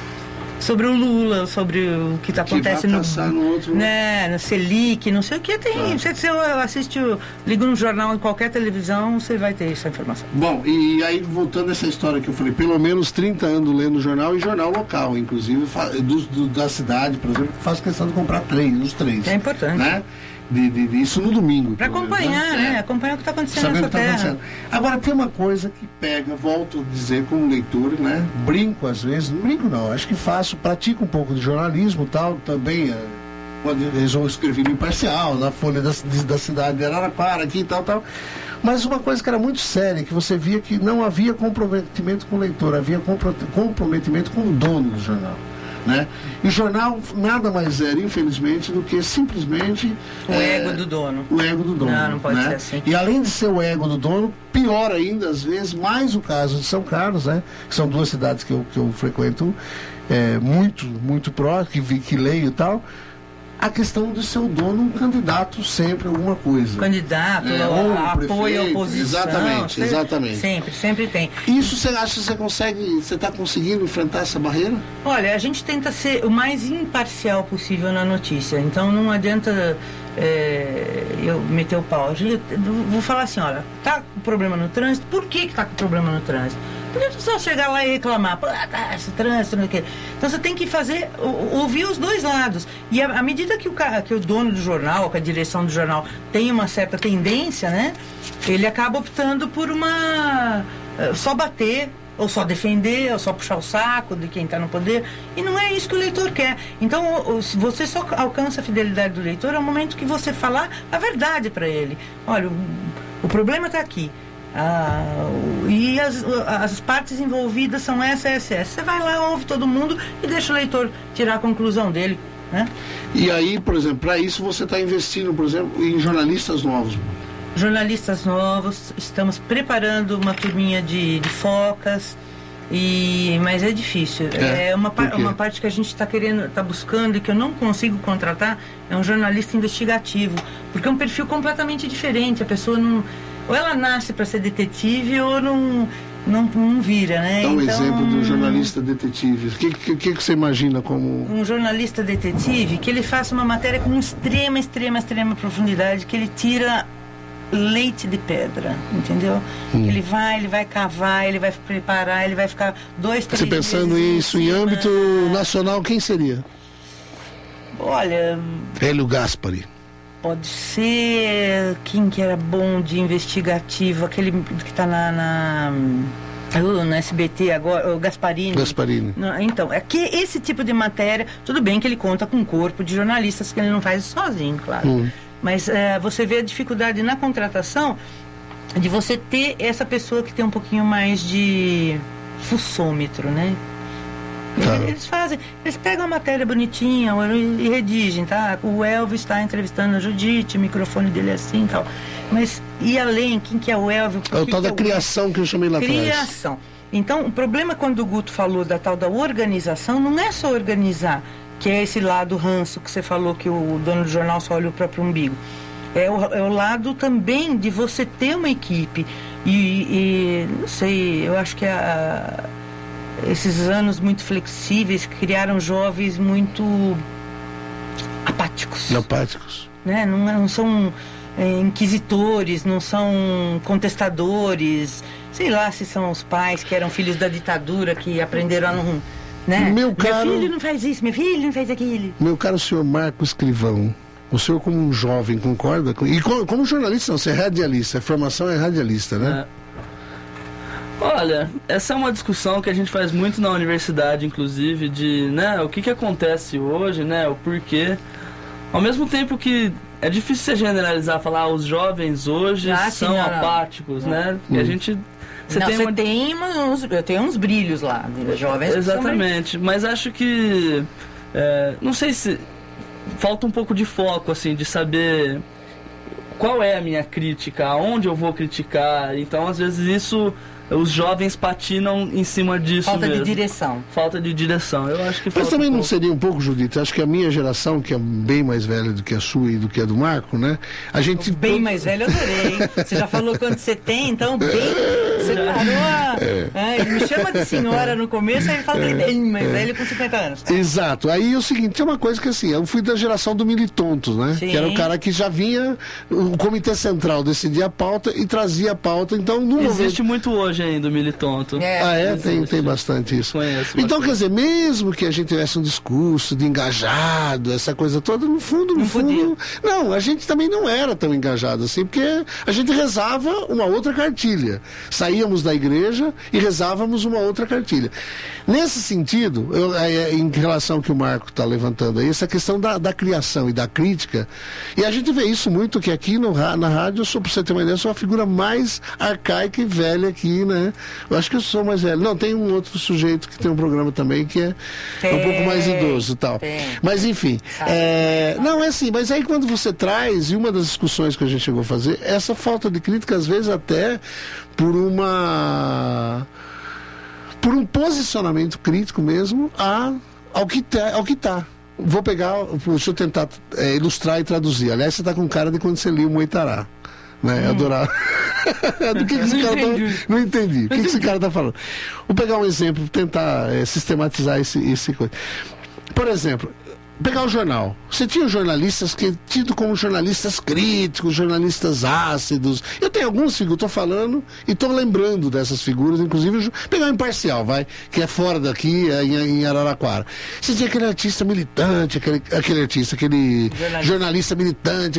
Speaker 5: o Lula, sobre o que acontece
Speaker 2: no outro...
Speaker 5: no Selic, não sei o que tem. Você liga no jornal, em qualquer televisão, você vai ter essa informação.
Speaker 2: Bom, e aí voltando a essa história que eu falei, pelo menos 30 anos lendo jornal, e jornal local, inclusive da cidade, por exemplo, que faz questão de comprar os 3.
Speaker 5: É importante.
Speaker 2: Né? Isso no domingo.
Speaker 5: Para acompanhar, né? Acompanhar o que está acontecendo na sua terra.
Speaker 2: Agora, tem uma coisa que pega, volto a dizer como leitor, né? Brinco às vezes, não brinco não, acho que pratico um pouco de jornalismo e tal, também Eles vão escrever no Imparcial, na Folha da cidade de Araraquara, aqui e tal. Mas uma coisa que era muito séria, que você via que não havia comprometimento com o leitor, havia comprometimento com o dono do jornal. Né? E o jornal nada mais era, infelizmente, do que simplesmente
Speaker 5: o ego do dono.
Speaker 2: O ego do dono.
Speaker 5: Não pode ser assim.
Speaker 2: E além de ser o ego do dono, pior ainda, às vezes, mais o caso de São Carlos, né? Que são duas cidades que eu frequento muito próximo, que leio e tal. A questão de ser o dono um candidato sempre a alguma coisa.
Speaker 5: Candidato, apoio à oposição.
Speaker 2: Exatamente.
Speaker 5: Sempre tem.
Speaker 2: Isso você acha que você está conseguindo enfrentar essa barreira?
Speaker 5: Olha, a gente tenta ser o mais imparcial possível na notícia. Então não adianta eu meter o pau. Vou falar assim, olha, tá com problema no trânsito, por que tá com problema no trânsito? Podia só chegar lá e reclamar, esse trânsito, não sei o quê. Então você tem que ouvir os dois lados. E à medida que o dono do jornal, que a direção do jornal tem uma certa tendência, né? Ele acaba optando por só bater, ou só defender, ou só puxar o saco de quem está no poder. E não é isso que o leitor quer. Então, se você só alcança a fidelidade do leitor, é o momento que você falar a verdade para ele. Olha, o problema está aqui. E as partes envolvidas são essa. Você vai lá, ouve todo mundo e deixa o leitor tirar a conclusão dele, né?
Speaker 2: E aí, por exemplo, para isso você está investindo, por exemplo, em jornalistas novos.
Speaker 5: Jornalistas novos, estamos preparando uma turminha de focas, mas é difícil. Uma parte que a gente está buscando e que eu não consigo contratar é um jornalista investigativo, porque é um perfil completamente diferente. A pessoa não... Ou ela nasce para ser detetive ou não vira, né?
Speaker 2: Dá um exemplo do jornalista detetive. O que você imagina como...
Speaker 5: Um jornalista detetive que ele faça uma matéria com extrema profundidade, que ele tira leite de pedra, entendeu? Ele vai cavar, ele vai preparar, ele vai ficar 2, 3
Speaker 2: Você pensando nisso em âmbito nacional, quem seria?
Speaker 5: Olha...
Speaker 2: Hélio Gaspari.
Speaker 5: Pode ser quem que era bom de investigativo, aquele que está no SBT agora, o Gasparini. Então, esse tipo de matéria, tudo bem que ele conta com um corpo de jornalistas que ele não faz sozinho, claro. Mas você vê a dificuldade na contratação de você ter essa pessoa que tem um pouquinho mais de fuçômetro, né? Eles pegam a matéria bonitinha e redigem, tá? O Elvis está entrevistando a Judite, o microfone dele é assim e tal. Mas, e além, quem que é o Elvis?
Speaker 2: É o tal da criação que eu chamei lá atrás.
Speaker 5: Criação. Então, o problema quando o Guto falou da tal da organização, não é só organizar, que é esse lado ranço que você falou que o dono do jornal só olha o próprio umbigo. É o lado também de você ter uma equipe. E não sei, eu acho que esses anos muito flexíveis criaram jovens muito apáticos. Né? Não são inquisitores, não são contestadores. Sei lá se são os pais que eram filhos da ditadura, que aprenderam a não... Né? Meu filho não faz isso, meu filho não faz aquilo.
Speaker 2: Meu caro senhor Marco Escrivão, o senhor como um jovem concorda? E como jornalista, não, você é radialista, a formação é radialista, né?
Speaker 6: Olha, essa é uma discussão que a gente faz muito na universidade, inclusive, de, né, o que acontece hoje, né, o porquê. Ao mesmo tempo que é difícil você generalizar, falar, os jovens hoje são apáticos, né? E a gente...
Speaker 5: Eu tenho uns brilhos lá, jovens.
Speaker 6: Exatamente, mas acho que... não sei se... Falta um pouco de foco, assim, de saber qual é a minha crítica, aonde eu vou criticar. Então, às vezes, isso... Os jovens patinam em cima disso
Speaker 5: Falta
Speaker 6: mesmo.
Speaker 5: Falta de direção.
Speaker 6: Eu acho que
Speaker 2: Mas também não seria um pouco, Judite? Acho que a minha geração, que é bem mais velha do que a sua e do que a do Marco, né? A gente...
Speaker 5: Bem mais velha, eu adorei. Você já falou quanto você tem, então você parou ele me chama de senhora no começo, aí ele fala que ele é bem mais velho com 50 anos.
Speaker 2: Exato. Aí é o seguinte, tem uma coisa que assim, eu fui da geração do Militontos, né?
Speaker 5: Sim.
Speaker 2: Que era o cara que já vinha, o Comitê Central decidia a pauta e trazia a pauta, então...
Speaker 6: Existe muito hoje imagem do militonto.
Speaker 2: Tem bastante isso.
Speaker 6: Conheço
Speaker 2: então,
Speaker 6: bastante.
Speaker 2: quer dizer, mesmo que a gente tivesse um discurso de engajado, essa coisa toda, no fundo, não, a gente também não era tão engajado assim, porque a gente rezava uma outra cartilha. Saíamos da igreja e rezávamos uma outra cartilha. Nesse sentido, em relação ao que o Marco está levantando aí, essa questão da criação e da crítica, e a gente vê isso muito, que aqui na rádio, pra você ter uma ideia, eu sou a figura mais arcaica e velha aqui, né? Eu acho que eu sou mais velho. Não, tem um outro sujeito que tem um programa também que é um pouco mais idoso e tal. Mas enfim, não é assim, mas aí quando você traz, e uma das discussões que a gente chegou a fazer, essa falta de crítica, às vezes até por um posicionamento crítico mesmo ao que tá. Vou pegar, deixa eu tentar ilustrar e traduzir. Aliás, você está com cara de quando você lia o Moitará, né? Adorar. Do que esse cara não entendi. O que esse cara está falando? Vou pegar um exemplo, tentar sistematizar esse coisa. Por exemplo, pegar o jornal. Você tinha jornalistas que tido como jornalistas críticos, jornalistas ácidos. Eu tenho alguns que eu estou falando e estou lembrando dessas figuras, inclusive pegar o Imparcial, que é fora daqui, em Araraquara. Você tinha aquele artista militante, aquele jornalista militante,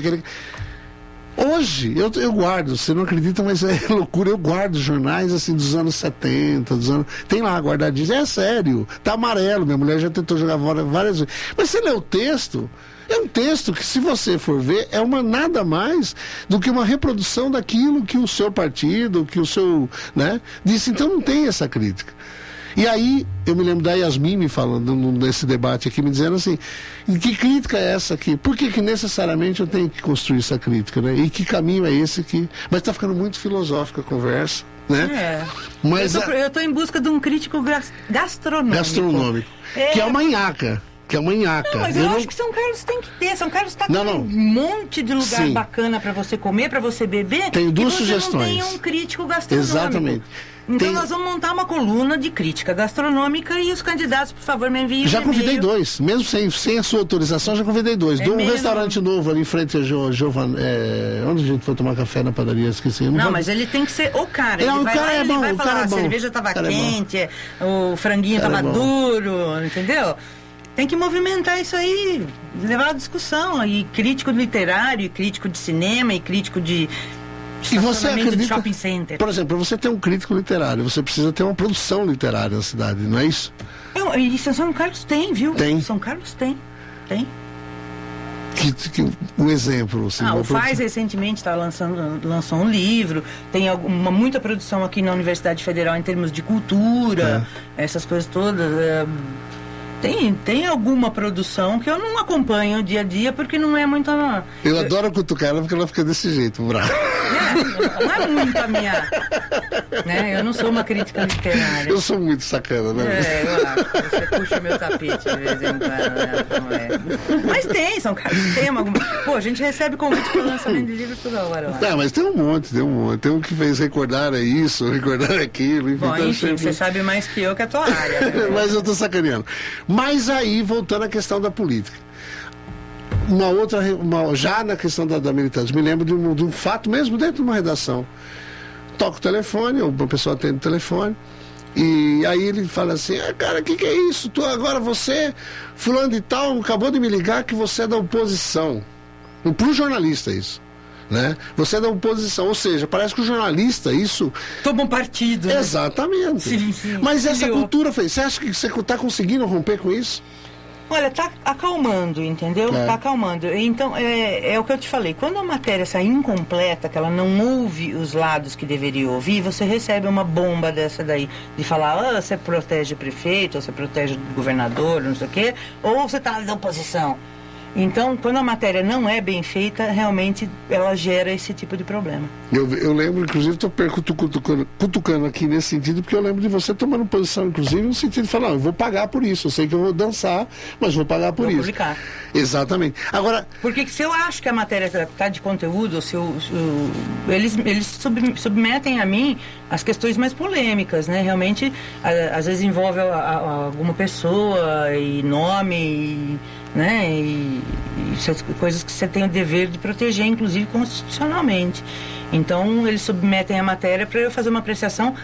Speaker 2: Hoje, eu guardo, você não acredita, mas é loucura, eu guardo jornais assim dos anos 70, tem lá guardadinhos, é sério, tá amarelo, minha mulher já tentou jogar fora várias vezes. Mas você lê o texto, é um texto que, se você for ver, é nada mais do que uma reprodução daquilo que o seu partido, que o seu, né, disse. Então não tem essa crítica. E aí, eu me lembro da Yasmin me falando nesse debate aqui, me dizendo assim, que crítica é essa aqui? Por que necessariamente eu tenho que construir essa crítica, né? E que caminho é esse que... Mas está ficando muito filosófica a conversa, né? Mas
Speaker 5: eu tô em busca de um crítico gastronômico.
Speaker 2: Que é uma nhaca.
Speaker 5: Não, mas eu acho que São Carlos tem que ter. São Carlos está com um monte de lugar bacana para você comer, para você beber.
Speaker 2: Tem duas sugestões.
Speaker 5: Não tem um crítico gastronômico.
Speaker 2: Exatamente.
Speaker 5: Então nós vamos montar uma coluna de crítica gastronômica e os candidatos, por favor, me enviem
Speaker 2: Já convidei dois, mesmo sem a sua autorização, já convidei dois. De um restaurante novo ali em frente a onde a gente foi tomar café na padaria, esqueci.
Speaker 5: Mas ele tem que ser o cara. Ele vai falar, a cerveja estava quente, o franguinho estava duro, entendeu? Tem que movimentar isso aí, levar a discussão. E crítico literário, e crítico de cinema, e crítico de...
Speaker 2: E você acredita,
Speaker 5: de shopping center.
Speaker 2: Por exemplo, para você ter um crítico literário, você precisa ter uma produção literária na cidade, não é isso?
Speaker 5: E São Carlos tem, viu?
Speaker 2: Tem.
Speaker 5: São Carlos tem.
Speaker 2: Um exemplo. Assim,
Speaker 5: o FAIS recentemente lançou um livro, tem muita produção aqui na Universidade Federal em termos de cultura, essas coisas todas. Tem alguma produção que eu não acompanho dia a dia porque não é muito...
Speaker 2: Eu adoro cutucar ela porque ela fica desse jeito, brava.
Speaker 5: Não é muito a minha... Né? Eu não sou uma crítica literária.
Speaker 2: Eu sou muito sacana, né?
Speaker 5: Eu acho. Você puxa meu tapete de vez em quando. Né? Mas São Carlos tem alguma... Pô, a gente recebe convite para lançamento de livros toda hora lá.
Speaker 2: Mas tem um monte. Tem um que fez recordar isso, recordar aquilo.
Speaker 5: Enfim, você sabe mais que eu, que é a tua área. Né?
Speaker 2: Mas eu tô sacaneando. Mas aí, voltando à questão da política. Já na questão da militância, me lembro de um fato mesmo dentro de uma redação. Toca o telefone, uma pessoa atende o telefone, e aí ele fala assim, cara, o que é isso? Agora você, fulano de tal, acabou de me ligar que você é da oposição. Para o jornalista isso. Né? Você é da oposição, ou seja, parece que o jornalista, isso...
Speaker 5: Toma um partido. Né?
Speaker 2: Exatamente.
Speaker 5: Sim,
Speaker 2: mas essa cultura, você acha que você está conseguindo romper com isso?
Speaker 5: Olha, tá acalmando, entendeu? Tá acalmando. Então, é o que eu te falei. Quando a matéria sai incompleta, que ela não ouve os lados que deveria ouvir, você recebe uma bomba dessa daí, de falar, você protege o prefeito, ou você protege o governador, não sei o quê, ou você tá na oposição. Então, quando a matéria não é bem feita, realmente ela gera esse tipo de problema.
Speaker 2: Eu lembro, inclusive, estou cutucando aqui nesse sentido, porque eu lembro de você tomando posição, inclusive, no sentido de falar, eu vou pagar por isso, eu sei que eu vou dançar, mas vou pagar por isso.
Speaker 5: Publicar.
Speaker 2: Exatamente. Agora...
Speaker 5: Porque se eu acho que a matéria está de conteúdo, eles submetem a mim as questões mais polêmicas, né? Realmente, às vezes envolve alguma pessoa e nome né? E coisas que você tem o dever de proteger, inclusive constitucionalmente. Então, eles submetem a matéria para eu fazer uma apreciação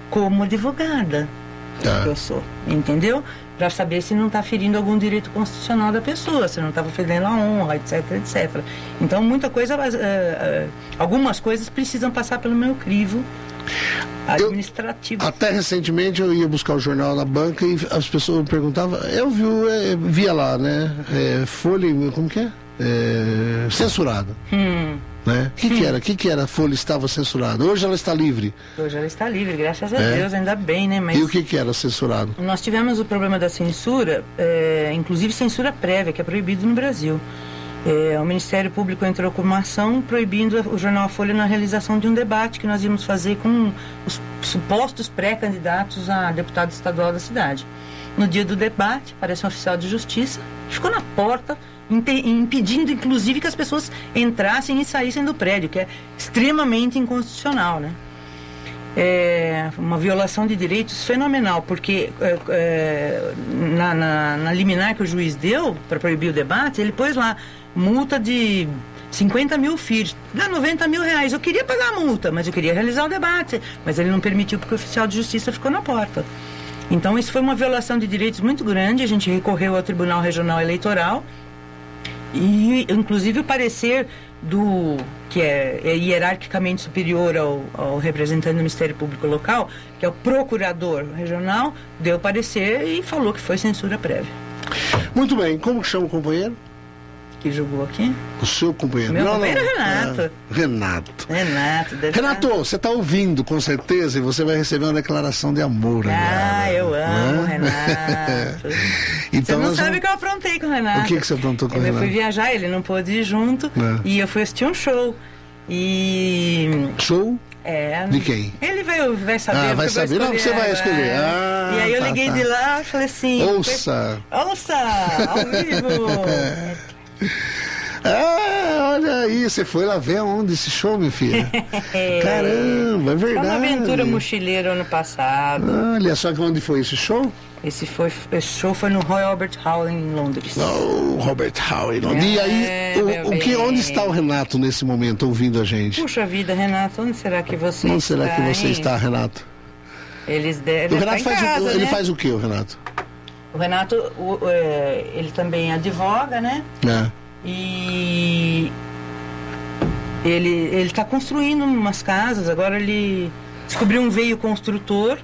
Speaker 5: como advogada que eu sou, entendeu? Para saber se não está ferindo algum direito constitucional da pessoa, se não está ofendendo a honra, etc, etc. Então, algumas coisas precisam passar pelo meu crivo administrativo.
Speaker 2: Até recentemente eu ia buscar o jornal na banca e as pessoas me perguntavam, eu via lá, né? Folha, como que é? Censurada. Né? O que era? A Folha estava censurada. Hoje ela está livre.
Speaker 5: Hoje ela está livre, graças a Deus, ainda bem, né? Mas
Speaker 2: e o que era censurado?
Speaker 5: nós tivemos o problema da censura, inclusive censura prévia, que é proibido no Brasil. O Ministério Público entrou com uma ação proibindo o jornal A Folha na realização de um debate que nós íamos fazer com os supostos pré-candidatos a deputado estadual da cidade. No dia do debate, aparece um oficial de justiça, ficou na porta, impedindo inclusive que as pessoas entrassem e saíssem do prédio, que é extremamente inconstitucional, né? É uma violação de direitos fenomenal, porque na liminar que o juiz deu para proibir o debate, ele pôs lá multa de 50 mil FIRs, dá 90 mil reais. Eu queria pagar a multa, mas eu queria realizar o debate, mas ele não permitiu porque o oficial de justiça ficou na porta. Então isso foi uma violação de direitos muito grande. A gente recorreu ao Tribunal Regional Eleitoral e inclusive o parecer que é hierarquicamente superior ao representante do Ministério Público Local, que é o procurador regional, deu parecer e falou que foi censura prévia.
Speaker 2: Muito bem, como que chama o companheiro?
Speaker 5: Que julgou aqui?
Speaker 2: O seu companheiro?
Speaker 5: Meu companheiro é Renato.
Speaker 2: Renato, você está ouvindo com certeza e você vai receber uma declaração de amor.
Speaker 5: Eu amo o Renato.
Speaker 2: Então,
Speaker 5: você não sabe o que eu aprontei com o Renato.
Speaker 2: O que você aprontou com o Renato?
Speaker 5: Eu fui viajar, ele não pôde ir junto e eu fui assistir um show.
Speaker 2: Show? De quem?
Speaker 5: Ele vai saber.
Speaker 2: Vai saber? Não, você vai escolher.
Speaker 5: E aí eu liguei de lá e falei assim... Ouça, ao vivo!
Speaker 2: Olha aí, você foi lá ver onde esse show, minha filha? Caramba, é verdade.
Speaker 5: Foi uma aventura mochileira ano passado.
Speaker 2: Olha só que onde foi esse show?
Speaker 5: Esse show foi no Royal Albert Hall em Londres.
Speaker 2: Robert Hall em Londres. E aí, onde está o Renato nesse momento ouvindo a gente?
Speaker 5: Puxa vida, Renato, onde será que você está?
Speaker 2: Onde será que você está, Renato?
Speaker 5: Eles devem estar em casa,
Speaker 2: ele faz o que, o Renato?
Speaker 5: O Renato, ele também advoga, né? E ele está construindo umas casas. Agora ele descobriu um veio construtor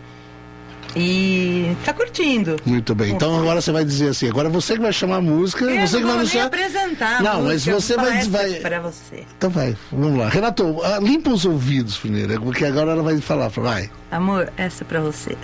Speaker 5: e está curtindo.
Speaker 2: Muito bem. Então agora você vai dizer assim, agora você que vai chamar a música, você que vai anunciar.
Speaker 5: Apresentar.
Speaker 2: Não, mas você vai
Speaker 5: para você.
Speaker 2: Então vai, vamos lá. Renato, limpa os ouvidos primeiro, porque agora ela vai falar, vai.
Speaker 5: Amor, essa é para você.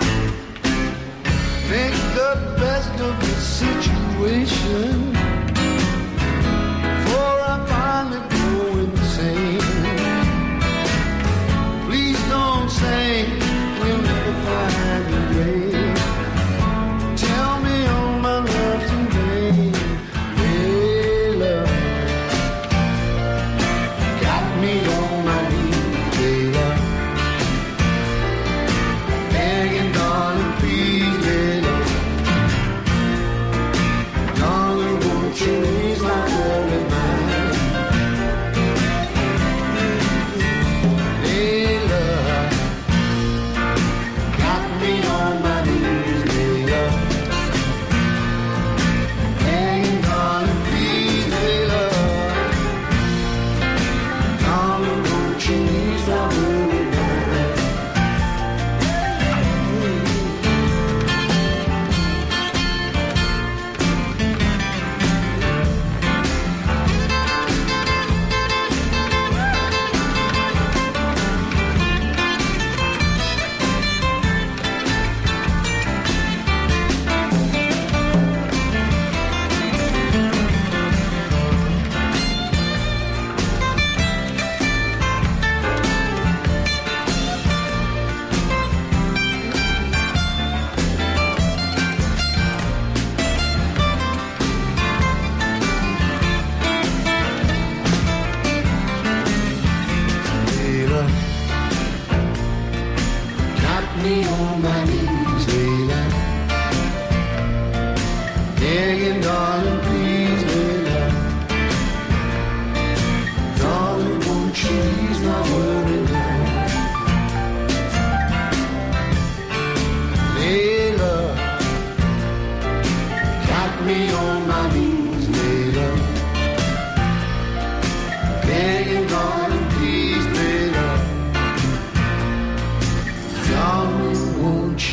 Speaker 7: Make the best of the situation.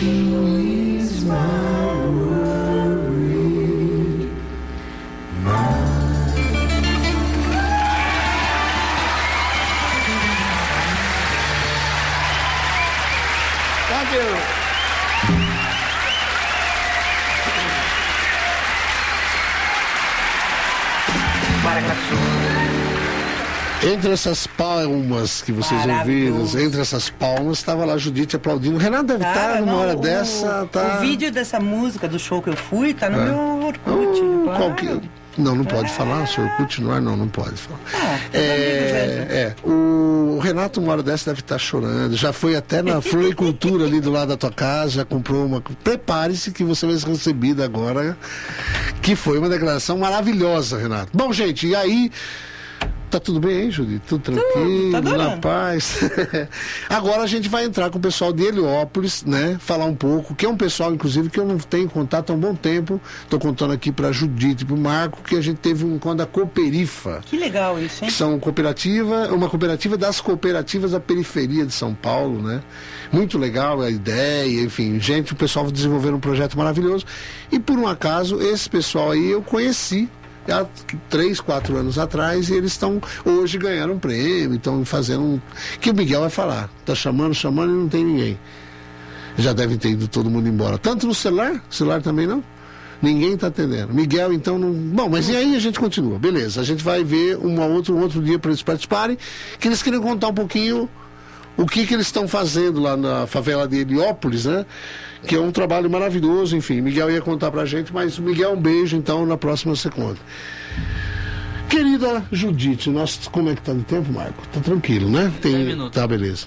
Speaker 2: you ease my worry, Thank you. Entre essas palmas que vocês ouviram, entre essas palmas, estava lá a Judite aplaudindo. O Renato deve estar numa hora dessa.
Speaker 5: O vídeo dessa música do show que eu fui tá no meu Orkut.
Speaker 2: Não pode falar, seu Orkut no ar, não pode falar. O Renato, uma hora dessa, deve estar chorando. Já foi até na floricultura ali do lado da tua casa, já comprou uma. Prepare-se que você vai ser recebido agora. Que foi uma declaração maravilhosa, Renato. Bom, gente, e aí. Tá tudo bem, hein, Judite? Tudo tranquilo,
Speaker 5: tá
Speaker 2: na paz. Agora a gente vai entrar com o pessoal de Heliópolis, né? Falar um pouco, que é um pessoal, inclusive, que eu não tenho contato há um bom tempo. Tô contando aqui pra Judite e pro Marco, que a gente teve um encontro da Cooperifa.
Speaker 5: Que legal isso, hein?
Speaker 2: Que são uma cooperativa das cooperativas da periferia de São Paulo, né? Muito legal a ideia, enfim, o pessoal desenvolvendo um projeto maravilhoso. E por um acaso, esse pessoal aí eu conheci há 3, 4 anos atrás, e eles estão hoje ganhando um prêmio, estão fazendo que o Miguel vai falar, tá chamando e não tem ninguém, já deve ter ido todo mundo embora, tanto no celular também não, ninguém tá atendendo, Miguel então não, bom, mas e aí a gente continua, beleza, a gente vai ver um outro dia para eles participarem, que eles queriam contar um pouquinho o que eles estão fazendo lá na favela de Heliópolis, né? Que é um trabalho maravilhoso, enfim. Miguel ia contar pra gente, mas Miguel, um beijo, então, na próxima você conta. Querida Judite, como é que tá de tempo, Marco? Tá tranquilo, né?
Speaker 6: 10 minutos.
Speaker 2: Tá, beleza.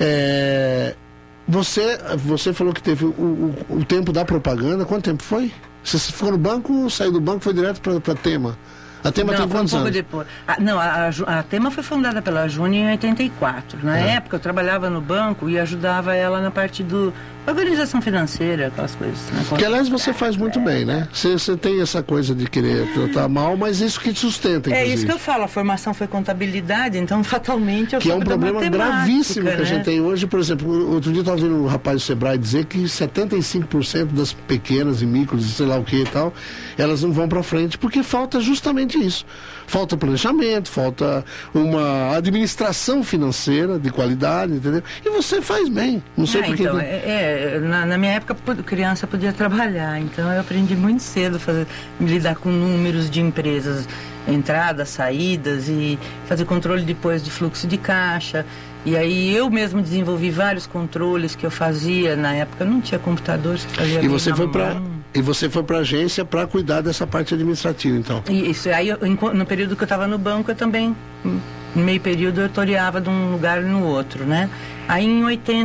Speaker 2: Você falou que teve o tempo da propaganda, quanto tempo foi? Você ficou no banco, saiu do banco, foi direto pra Tema? A Tema tem quantos anos?
Speaker 5: Depois. A Tema foi fundada pela Júnior em 84. Na época eu trabalhava no banco e ajudava ela na parte da organização financeira, aquelas coisas. Né?
Speaker 2: Que aliás você faz muito bem, né? Você tem essa coisa de querer tratar mal, mas isso que te sustenta, inclusive.
Speaker 5: É isso que eu falo, a formação foi contabilidade, então fatalmente eu
Speaker 2: que é um problema gravíssimo,
Speaker 5: né?
Speaker 2: Que a gente tem hoje. Por exemplo, outro dia eu estava ouvindo um rapaz do Sebrae dizer que 75% das pequenas e micros, sei lá o que e tal, elas não vão para frente porque falta justamente isso. Falta planejamento, falta uma administração financeira de qualidade, entendeu? E você faz bem. Não sei por que.
Speaker 5: Então, na minha época, criança podia trabalhar, então eu aprendi muito cedo lidar com números de empresas, entradas, saídas e fazer controle depois de fluxo de caixa. E aí eu mesmo desenvolvi vários controles que eu fazia. Na época não tinha computador, você fazia.
Speaker 2: E você foi para a agência para cuidar dessa parte administrativa, então?
Speaker 5: Isso. Aí no período que eu estava no banco, eu também, no meio período, eu toreava de um lugar no outro, né? Aí em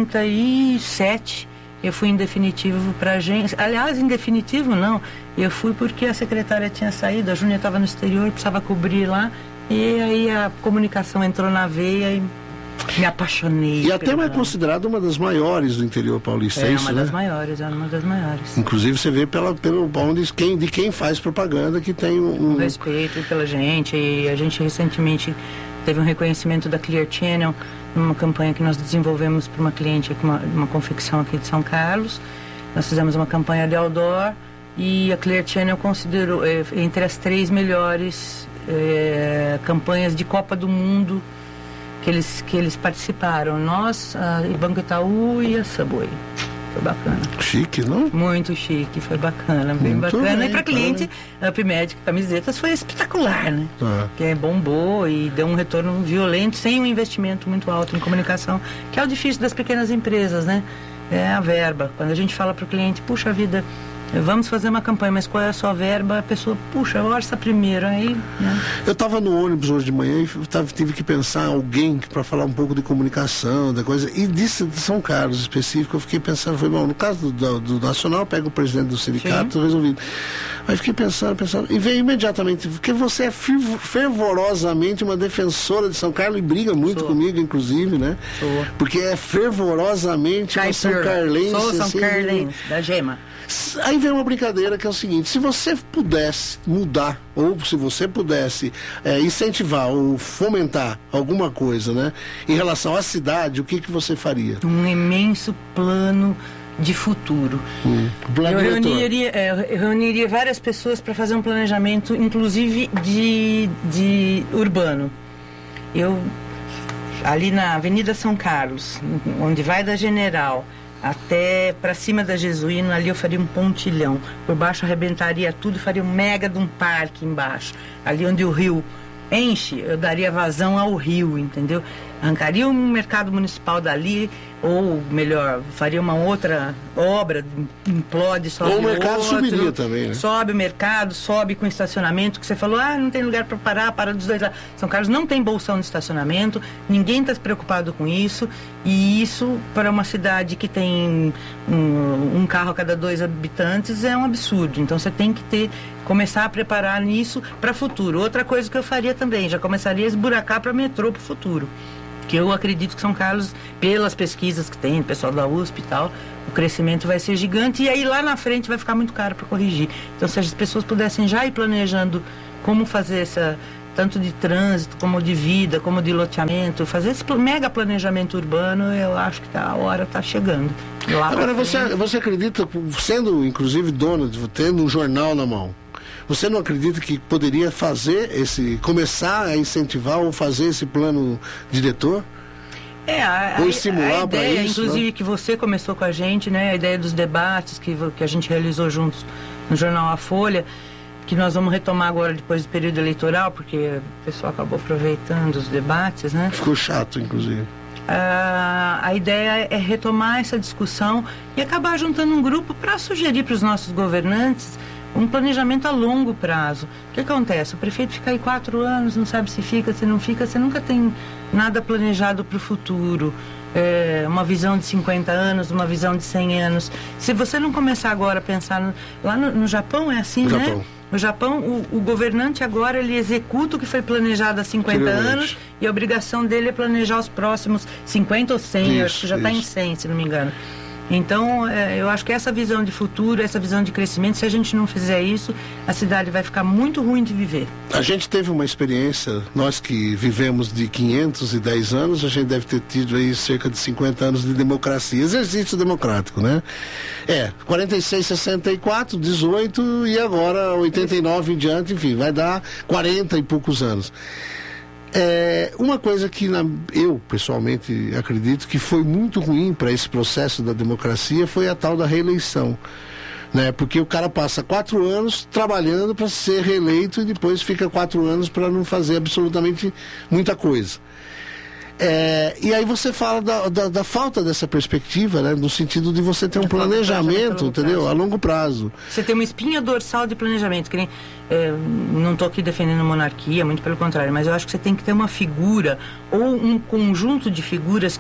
Speaker 5: 87 eu fui em definitivo para a agência. Aliás, em definitivo não. Eu fui porque a secretária tinha saído, a Júnior estava no exterior, precisava cobrir lá. E aí a comunicação entrou na veia e me apaixonei.
Speaker 2: E até é considerada uma das maiores do interior paulista, é isso,
Speaker 5: né? É uma das maiores.
Speaker 2: Inclusive você vê de quem faz propaganda que tem um
Speaker 5: respeito pela gente. E a gente recentemente teve um reconhecimento da Clear Channel numa campanha que nós desenvolvemos para uma cliente, uma confecção aqui de São Carlos. Nós fizemos uma campanha de outdoor e a Clear Channel considerou entre as 3 melhores campanhas de Copa do Mundo que eles participaram. Nós, o Banco Itaú e a Subway. Foi bacana.
Speaker 2: Chique, não?
Speaker 5: Muito chique, foi bacana, bem bacana. E para cliente, a Upmed Camisetas foi espetacular, né? Que bombou e deu um retorno violento, sem um investimento muito alto em comunicação, que é o difícil das pequenas empresas, né? É a verba. Quando a gente fala para o cliente, puxa vida, vamos fazer uma campanha, mas qual é a sua verba? A pessoa, puxa, orça primeiro. Aí, né? Eu
Speaker 2: estava no ônibus hoje de manhã e tive que pensar alguém para falar um pouco de comunicação, da coisa, e de São Carlos específico, eu fiquei pensando, foi bom, no caso do Nacional, pega o presidente do sindicato, resolvido. Aí fiquei pensando, e veio imediatamente, porque você é fervorosamente uma defensora de São Carlos e briga muito comigo, inclusive, né? Porque é fervorosamente uma São Carlense.
Speaker 5: Sou São Carlense, da Gema.
Speaker 2: Aí vem uma brincadeira que é o seguinte: se você pudesse mudar, ou se você pudesse incentivar ou fomentar alguma coisa, né, em relação à cidade, o que você faria?
Speaker 5: Um imenso plano de futuro.
Speaker 2: Plano
Speaker 5: Eu
Speaker 2: diretor.
Speaker 5: reuniria várias pessoas para fazer um planejamento, inclusive de urbano. Ali na Avenida São Carlos, onde vai da General até para cima da Jesuíno, ali eu faria um pontilhão. Por baixo arrebentaria tudo e faria um mega de um parque embaixo. Ali onde o rio enche, eu daria vazão ao rio, entendeu? Arrancaria um mercado municipal dali, ou melhor, faria uma outra obra, implode, sobe
Speaker 2: Ou o mercado
Speaker 5: outro,
Speaker 2: subiria também, né?
Speaker 5: sobe o mercado, sobe com estacionamento, que você falou, não tem lugar para parar, para dos dois lados. São Carlos não tem bolsão de estacionamento, ninguém está preocupado com isso, e isso para uma cidade que tem um carro a cada 2 habitantes é um absurdo. Então você tem que começar a preparar nisso para o futuro. Outra coisa que eu faria também, já começaria a esburacar para metrô para o futuro. Que eu acredito que São Carlos, pelas pesquisas que tem, o pessoal da USP e tal, o crescimento vai ser gigante e aí lá na frente vai ficar muito caro para corrigir. Então, se as pessoas pudessem já ir planejando como fazer tanto de trânsito, como de vida, como de loteamento, fazer esse mega planejamento urbano, eu acho que a hora está chegando.
Speaker 2: Agora, você acredita, sendo inclusive dono, tendo um jornal na mão, você não acredita que poderia começar a incentivar ou fazer esse plano diretor? Ou estimular para isso?
Speaker 5: Inclusive, que você começou com a gente, né? A ideia dos debates que a gente realizou juntos no jornal A Folha, que nós vamos retomar agora depois do período eleitoral, porque o pessoal acabou aproveitando os debates, né?
Speaker 2: Ficou chato, inclusive.
Speaker 5: A ideia é retomar essa discussão e acabar juntando um grupo para sugerir para os nossos governantes um planejamento a longo prazo. O que acontece? O prefeito fica aí 4 anos, não sabe se fica, se não fica, você nunca tem nada planejado para o futuro. Uma visão de 50 anos, uma visão de 100 anos. Se você não começar agora a pensar... Lá no Japão é assim, né? No Japão, o governante agora, ele executa o que foi planejado há 50 anos e a obrigação dele é planejar os próximos 50 ou 100, acho que já está em 100, se não me engano. Então, eu acho que essa visão de futuro, essa visão de crescimento, se a gente não fizer isso, a cidade vai ficar muito ruim de viver.
Speaker 2: A gente teve uma experiência, nós que vivemos de 510 anos, a gente deve ter tido aí cerca de 50 anos de democracia, exercício democrático, né? 46, 64, 18 e agora 89 em diante, enfim, vai dar 40 e poucos anos. Uma coisa que eu pessoalmente acredito que foi muito ruim para esse processo da democracia foi a tal da reeleição, né? Porque o cara passa 4 anos trabalhando para ser reeleito e depois fica 4 anos para não fazer absolutamente muita coisa. E aí você fala da falta dessa perspectiva, né? No sentido de você ter um planejamento, entendeu? A longo prazo.
Speaker 5: Você tem uma espinha dorsal de planejamento, que nem, não estou aqui defendendo a monarquia, muito pelo contrário, mas eu acho que você tem que ter uma figura ou um conjunto de figuras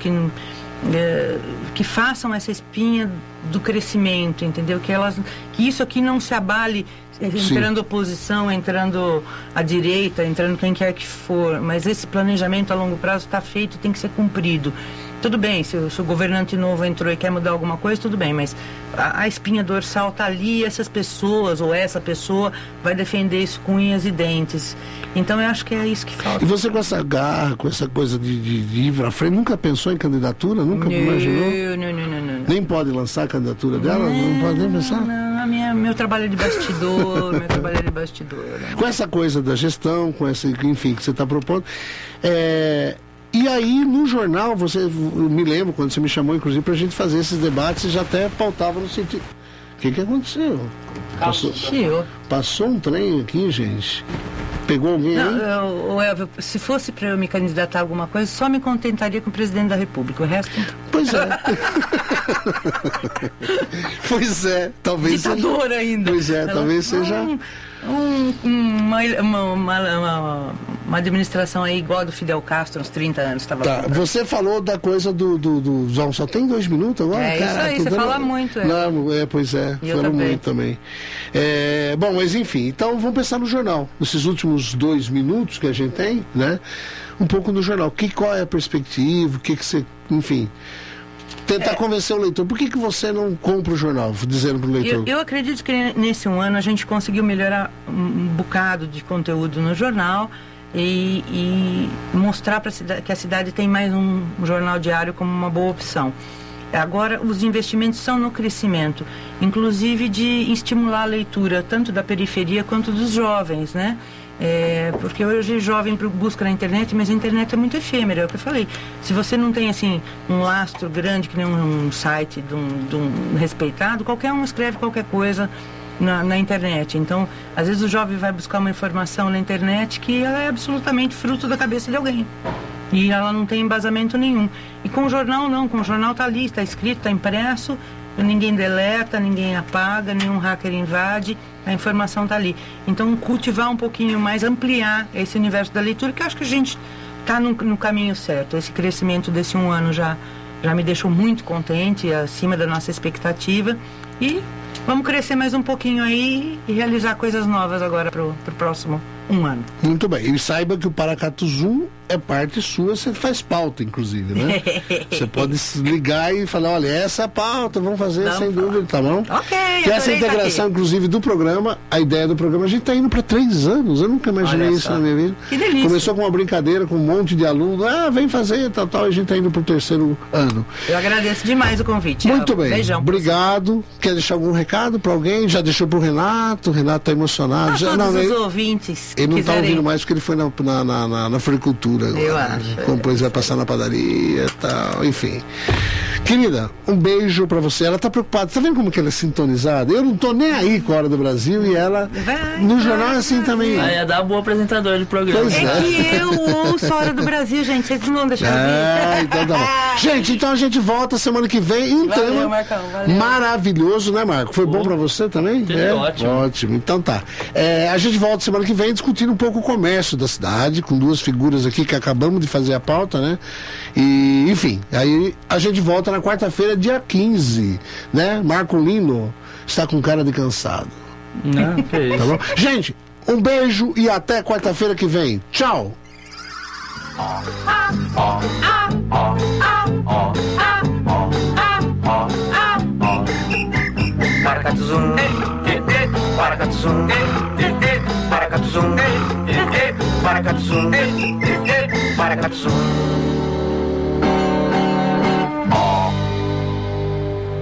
Speaker 5: que façam essa espinha do crescimento, entendeu? Que isso aqui não se abale entrando oposição, entrando a direita, entrando quem quer que for, mas esse planejamento a longo prazo está feito, tem que ser cumprido. Tudo bem, se o governante novo entrou e quer mudar alguma coisa, tudo bem, mas a espinha dorsal está ali, essas pessoas ou essa pessoa vai defender isso com unhas e dentes. Então eu acho que é isso que falta.
Speaker 2: E você com essa garra, com essa coisa de ir pra frente, nunca pensou em candidatura? Nunca imaginou?
Speaker 5: Não.
Speaker 2: Nem pode lançar a candidatura dela? Não pode nem pensar?
Speaker 5: Não, meu trabalho é de bastidor, Né?
Speaker 2: Com essa coisa da gestão, com essa, enfim, que você está propondo, e aí, no jornal, eu me lembro, quando você me chamou, inclusive, para a gente fazer esses debates, já até pautava no sentido... O que aconteceu? Passou um trem aqui, gente. Pegou alguém aí?
Speaker 5: Não, Elvio, se fosse para eu me candidatar a alguma coisa, só me contentaria com o presidente da República. O resto...
Speaker 2: Pois é. Pois é, talvez...
Speaker 5: Ditador ainda.
Speaker 2: Pois é, talvez seja...
Speaker 5: Uma administração aí igual a do Fidel Castro, uns 30 anos.
Speaker 2: Você falou da coisa do João, só tem 2 minutos agora?
Speaker 5: Isso aí, você fala muito.
Speaker 2: Não, pois é, fala muito também. Bom, mas enfim, então vamos pensar no jornal. Nesses últimos 2 minutos que a gente tem, né? Um pouco no jornal. Qual é a perspectiva? O que você, enfim... Tentar convencer o leitor. Por que você não compra o jornal, dizendo para o leitor?
Speaker 5: Eu acredito que nesse 1 ano a gente conseguiu melhorar um bocado de conteúdo no jornal e mostrar que a cidade tem mais um jornal diário como uma boa opção. Agora, os investimentos são no crescimento, inclusive de estimular a leitura, tanto da periferia quanto dos jovens, né? Porque hoje o jovem busca na internet, mas a internet é muito efêmera, é o que eu falei. Se você não tem, assim, um lastro grande, que nem um site de um respeitado, qualquer um escreve qualquer coisa na internet. Então, às vezes o jovem vai buscar uma informação na internet que ela é absolutamente fruto da cabeça de alguém. E ela não tem embasamento nenhum. E com o jornal não, com o jornal está ali, está escrito, está impresso, ninguém deleta, ninguém apaga, nenhum hacker invade, a informação está ali. Então, cultivar um pouquinho mais, ampliar esse universo da leitura, que eu acho que a gente está no caminho certo. Esse crescimento desse 1 ano já me deixou muito contente, acima da nossa expectativa. E vamos crescer mais um pouquinho aí e realizar coisas novas agora para o próximo 1 ano.
Speaker 2: Muito bem. E saiba que o Paracatu Zoom é parte sua, você faz pauta, inclusive, né? Você pode se ligar e falar, olha, essa é a pauta, vamos fazer sem dúvida, tá bom?
Speaker 5: Ok.
Speaker 2: Que essa integração, inclusive, do programa, a ideia do programa, a gente tá indo para 3 anos, eu nunca imaginei isso na minha vida.
Speaker 5: Que delícia.
Speaker 2: Começou com uma brincadeira, com um monte de alunos, vem fazer, tal, e a gente tá indo pro 3º ano.
Speaker 5: Eu agradeço demais o convite.
Speaker 2: Muito bem.
Speaker 5: Beijão.
Speaker 2: Obrigado. Quer deixar algum recado para alguém? Já deixou pro Renato? O Renato tá emocionado.
Speaker 5: Todos os ouvintes que
Speaker 2: ele não
Speaker 5: quiserem.
Speaker 2: tá ouvindo mais porque ele foi na floricultura agora.
Speaker 5: Eu acho.
Speaker 2: Depois vai passar na padaria e tal, enfim. Querida, um beijo pra você. Ela tá preocupada. Tá vendo como que ela é sintonizada? Eu não tô nem aí com a Hora do Brasil e ela no jornal é assim também.
Speaker 6: Aí é dar boa apresentadora de programa.
Speaker 2: Pois
Speaker 5: É que eu ouço a Hora do Brasil, gente. Vocês não vão deixar eu vir.
Speaker 2: Então tá bom. Gente, então a gente volta semana que vem em um
Speaker 5: Valeu,
Speaker 2: tema
Speaker 5: Marcão, valeu.
Speaker 2: maravilhoso, né, Marco? Foi bom pra você também?
Speaker 6: Ótimo.
Speaker 2: Ótimo. Então tá. A gente volta semana que vem discutindo um pouco o comércio da cidade, com 2 figuras aqui que acabamos de fazer a pauta, né? E, enfim, aí a gente volta na quarta-feira, dia 15, né? Marco Lino está com cara de cansado.
Speaker 6: Não, que isso.
Speaker 2: Tá bom? Gente, um beijo e até quarta-feira que vem. Tchau!
Speaker 1: Paracatu Zoom, Paracatu Zoom, Paracatu Zoom, Paracatu Zoom, Paracatu Zoom.